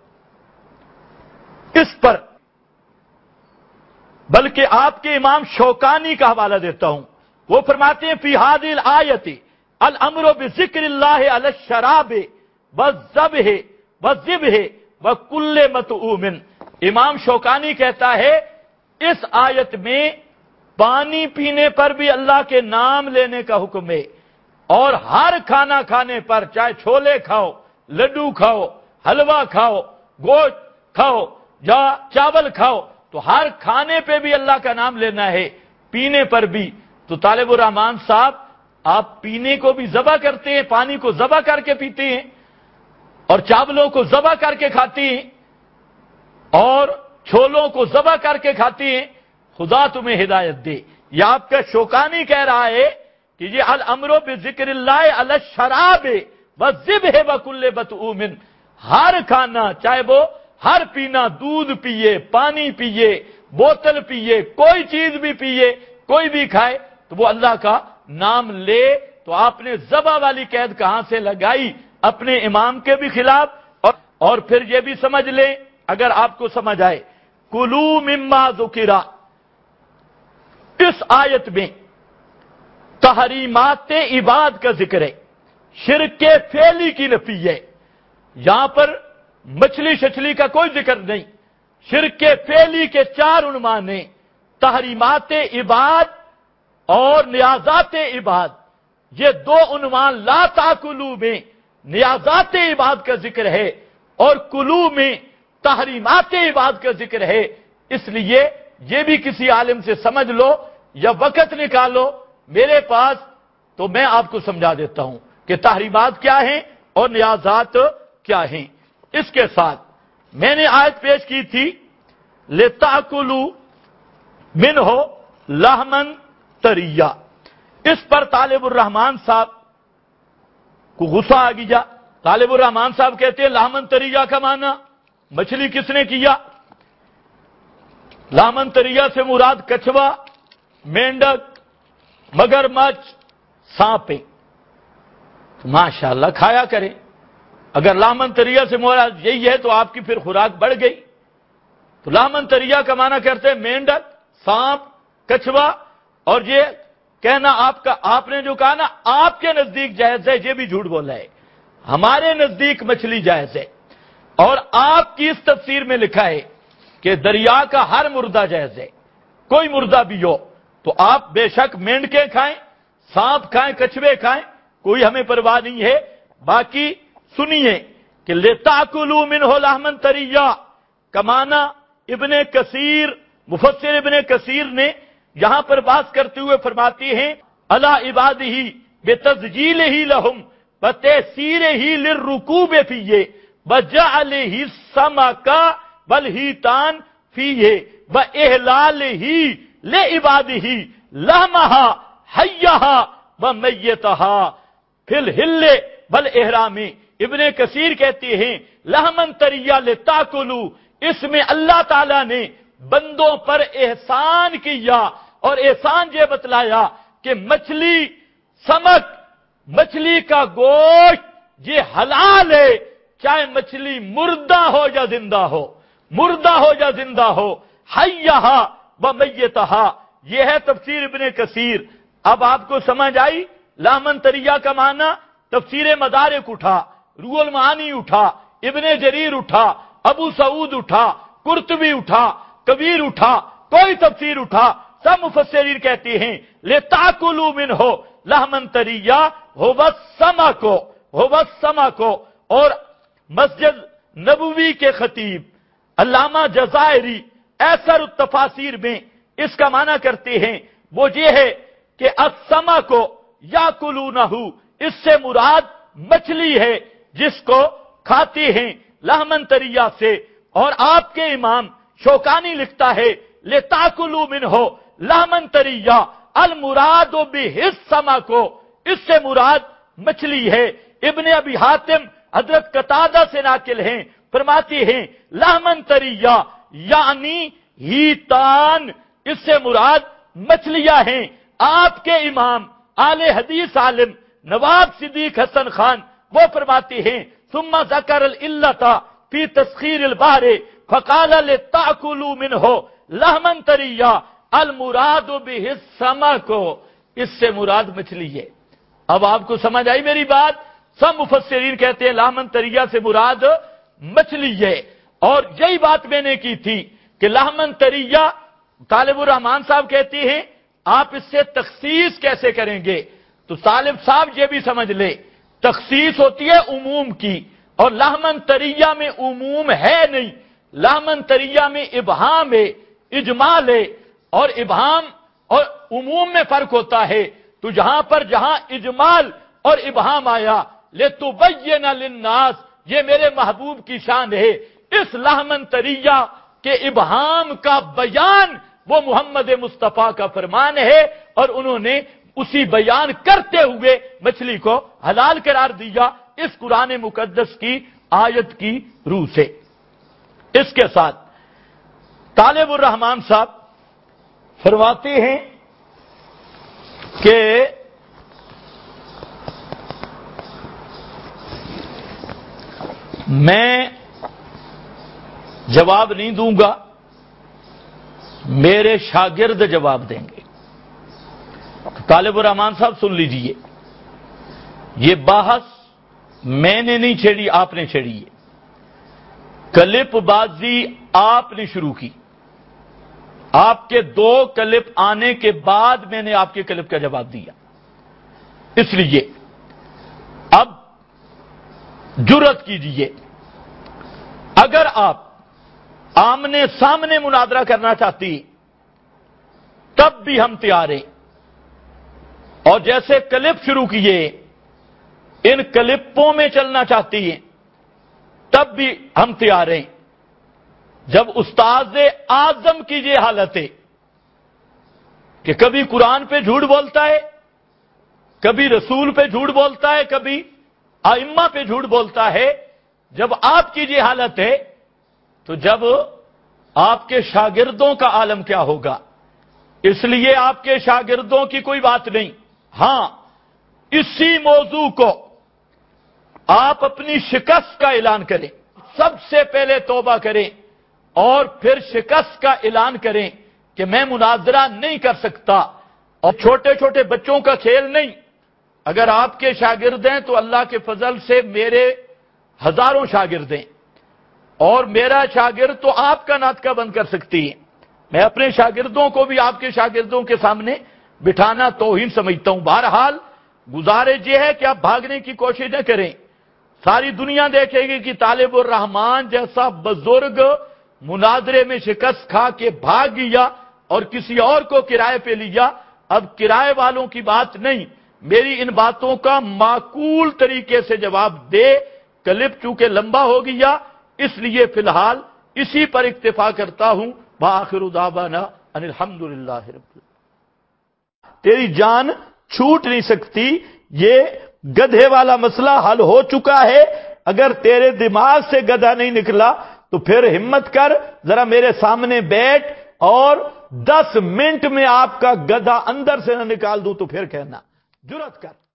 اس پر بلکہ آپ کے امام شوکانی کا حوالہ دیتا ہوں، وہ فرماتے ہیں فی ہذہ الآیت الامر بذکر اللہ علی الشراب والذبح والذبح وکل مطعوم۔ امام شوکانی کہتا ہے اس آیت میں پانی پینے پر بھی اللہ کے نام لینے کا حکم ہے، اور ہر کھانا کھانے پر، چاہے چھولے کھاؤ، لڈو کھاؤ، حلوہ کھاؤ، گوشت کھاؤ یا چاول کھاؤ، تو ہر کھانے پہ بھی اللہ کا نام لینا ہے، پینے پر بھی۔ تو طالب الرحمان صاحب آپ پینے کو بھی ذبح کرتے ہیں، پانی کو ذبح کر کے پیتے ہیں، اور چاولوں کو ذبح کر کے کھاتے ہیں، اور چھولوں کو ذبح کر کے کھاتے ہیں۔ خدا تمہیں ہدایت دے۔ یہ آپ کا شوکانی کہہ رہا ہے کہ یہ الامر بذکر اللہ علی الشراب والذبح وکل مطعوم، ہر کھانا چاہے وہ ہر پینا، دودھ پیے، پانی پیے، بوتل پیے، کوئی چیز بھی پیے، کوئی بھی کھائے تو وہ اللہ کا نام لے۔ تو آپ نے ذبح والی قید کہاں سے لگائی؟ اپنے امام کے بھی خلاف، اور پھر یہ بھی سمجھ لیں اگر آپ کو سمجھ آئے، کلو مما ذکرہ، اس آیت میں تحریمات عباد کا ذکر ہے، شرک فعلی کی نفی ہے۔ یہاں پر مچھلی شچھلی کا کوئی ذکر نہیں، شرک فعلی کے 4 عنوان ہیں، تحریمات عباد اور نیازات عباد۔ یہ 2 عنوان لا تاکلوا میں نیازات عباد کا ذکر ہے اور کلو میں تحریمات عباد کا ذکر ہے۔ اس لیے یہ بھی کسی عالم سے سمجھ لو یا وقت نکالو میرے پاس تو میں آپ کو سمجھا دیتا ہوں کہ تحریمات کیا ہیں اور نیازات کیا ہیں۔ اس کے ساتھ میں نے آیت پیش کی تھی لِتَأْكُلُوا مِنْهُ لَحْمًا طَرِيًّا، اس پر طالب الرحمان صاحب کو غصہ آ گیا۔ طالب الرحمان صاحب کہتے ہیں لحمن طریہ کا معنی مچھلی کس نے کیا؟ لحمن طریہ سے مراد کچھوا، مینڈک، مگرمچھ، سانپ۔ ماشاءاللہ کھایا کریں، اگر لحمن طریہ سے مراد یہی ہے تو آپ کی پھر خوراک بڑھ گئی۔ تو لحمن طریہ کا معنی کرتے ہیں مینڈک، سانپ، کچھوا، اور یہ کہنا آپ نے جو کہا نا آپ کے نزدیک جائز ہے، یہ بھی جھوٹ بولا ہے۔ ہمارے نزدیک مچھلی جائز ہے، اور آپ کی اس تفسیر میں لکھا ہے کہ دریا کا ہر مردہ جائز ہے، کوئی مردہ بھی ہو، تو آپ بے شک مینڈکیں کھائیں، سانپ کھائیں، کچھوے کھائیں، کوئی ہمیں پرواہ نہیں ہے۔ باقی سنیے کہ لِتَأْكُلُوا مِنْهُ لَحْمًا طَرِيًّا کا معنی ابن کثیر، مفسر ابن کثیر نے یہاں پر بات کرتے ہوئے فرماتے ہیں عَلَىٰ عِبَادِهِ بِتَسْجِيلِهِ لَهُمْ وَتَيْسِيرِهِ لِلرُّكُوبِ فِيهِ وَجَعَلِهِ السَّمَكَ وَالْحِيتَانَ فِيهِ وَإِحْلَالِهِ لِعِبَادِهِ لَحْمَهَا حَيَّهَا وَمَيِّتَهَا فِي الْحِلِّ وَالْإِحْرَامِ۔ ابن کثیر کہتے ہیں لحمن طریہ لتاکلوا، اس میں اللہ تعالیٰ نے بندوں پر احسان کیا، اور احسان یہ بتلایا کہ مچھلی، سمک، مچھلی کا گوشت یہ حلال ہے، چاہے مچھلی مردہ ہو یا زندہ ہو، مردہ ہو یا زندہ ہو، حیہا و میتہا۔ یہ ہے تفسیر ابن کثیر۔ اب آپ کو سمجھ آئی لحمن طریہ کا معنی؟ تفسیر مدارک اٹھا، روح المعانی اٹھا، ابن جریر اٹھا، ابو سعود اٹھا، قرطبی اٹھا، کبیر اٹھا، کوئی تفسیر اٹھا، سب مفسرین کہتے ہیں لِتَأْكُلُوا مِنْهُ لَحْمًا طَرِيًّا هُوَ السَّمَكُ۔ اور مسجد نبوی کے خطیب علامہ جزائری ایسر التفاسیر میں اس کا معنی کرتے ہیں، وہ یہ ہے کہ السَّمَكُ یاکلونہ، اس سے مراد مچھلی ہے جس کو کھاتے ہیں لحمن طریہ سے۔ اور آپ کے امام شوکانی لکھتا ہے لِتَأْكُلُوا مِنْهُ لحمن طریہ المراد بِهِ السَّمَكُ، اس سے مراد مچھلی ہے۔ ابن ابی حاتم حضرت قتادہ سے ناقل ہیں، فرماتے ہیں لحمن طریہ یعنی ہیتان، اس سے مراد مچھلیاں ہیں۔ آپ کے امام اہل حدیث عالم نواب صدیق حسن خان وہ فرماتے ہیں ثم ذکر العلۃ فی تسخیر البحر فقال لتأکلوا منہ لحما طریا المراد بہ السمک، اس سے مراد مچھلی ہے۔ اب آپ کو سمجھ آئی میری بات؟ سب مفسرین کہتے ہیں لحمن طریہ سے مراد مچھلی ہے۔ اور یہی بات میں نے کی تھی کہ لحمن طریہ، طالب الرحمان صاحب کہتے ہیں آپ اس سے تخصیص کیسے کریں گے؟ تو طالب صاحب یہ بھی سمجھ لے تخصیص ہوتی ہے عموم کی، اور لحمن طریہ میں عموم ہے نہیں، لحمن طریہ میں ابہام ہے، اجمال ہے، اور ابہام اور عموم میں فرق ہوتا ہے۔ تو جہاں اجمال اور ابہام آیا لِتُبَيِّنَ لِلنَّاسِ، یہ میرے محبوب کی شان ہے، اس لحمن طریہ کے ابہام کا بیان وہ محمد مصطفیٰ کا فرمان ہے، اور انہوں نے اسی بیان کرتے ہوئے مچھلی کو حلال قرار دیا اس قرآن مقدس کی آیت کی روح سے۔ اس کے ساتھ طالب الرحمان صاحب فرماتے ہیں کہ میں جواب نہیں دوں گا، میرے شاگرد جواب دیں گے۔ طالب الرحمان صاحب سن لیجئے، یہ بحث میں نے نہیں چھیڑی، آپ نے چھیڑی ہے۔ کلپ بازی آپ نے شروع کی، آپ کے 2 کلپ آنے کے بعد میں نے آپ کے کلپ کا جواب دیا۔ اس لیے اب جرأت کیجئے، اگر آپ آمنے سامنے مناظرہ کرنا چاہتی تب بھی ہم تیار ہیں، اور جیسے کلپ شروع کیے ان کلپوں میں چلنا چاہتی ہیں تب بھی ہم تیار ہیں۔ جب استاد اعظم کی یہ حالت ہے کہ کبھی قرآن پہ جھوٹ بولتا ہے، کبھی رسول پہ جھوٹ بولتا ہے، کبھی ائمہ پہ جھوٹ بولتا ہے، جب آپ کی یہ حالت ہے تو جب آپ کے شاگردوں کا عالم کیا ہوگا؟ اس لیے آپ کے شاگردوں کی کوئی بات نہیں، ہاں اسی موضوع کو آپ اپنی شکست کا اعلان کریں، سب سے پہلے توبہ کریں اور پھر شکست کا اعلان کریں کہ میں مناظرہ نہیں کر سکتا۔ اور چھوٹے چھوٹے بچوں کا کھیل نہیں، اگر آپ کے شاگرد ہیں تو اللہ کے فضل سے میرے ہزاروں شاگرد ہیں، اور میرا شاگرد تو آپ کا ناطقہ بند کر سکتی ہے، میں اپنے شاگردوں کو بھی آپ کے شاگردوں کے سامنے بٹھانا توہین سمجھتا ہوں۔ بہرحال گزارش یہ ہے کہ آپ بھاگنے کی کوشش نہ کریں۔ ساری دنیا دیکھے گی کہ طالب الرحمان جیسا بزرگ مناظرے میں شکست کھا کے بھاگ گیا اور کسی اور کو کرائے پہ لیا۔ اب کرائے والوں کی بات نہیں، میری ان باتوں کا معقول طریقے سے جواب دے۔ کلپ چونکہ لمبا ہو گیا اس لیے فی الحال اسی پر اکتفا کرتا ہوں۔ وآخر دعوانا ان الحمدللہ رب العالمین۔ تیری جان چھوٹ نہیں سکتی، یہ گدھے والا مسئلہ حل ہو چکا ہے۔ اگر تیرے دماغ سے گدھا نہیں نکلا تو پھر ہمت کر، ذرا میرے سامنے بیٹھ اور 10 منٹ میں آپ کا گدھا اندر سے نہ نکال دوں تو پھر کہنا، جرات کر۔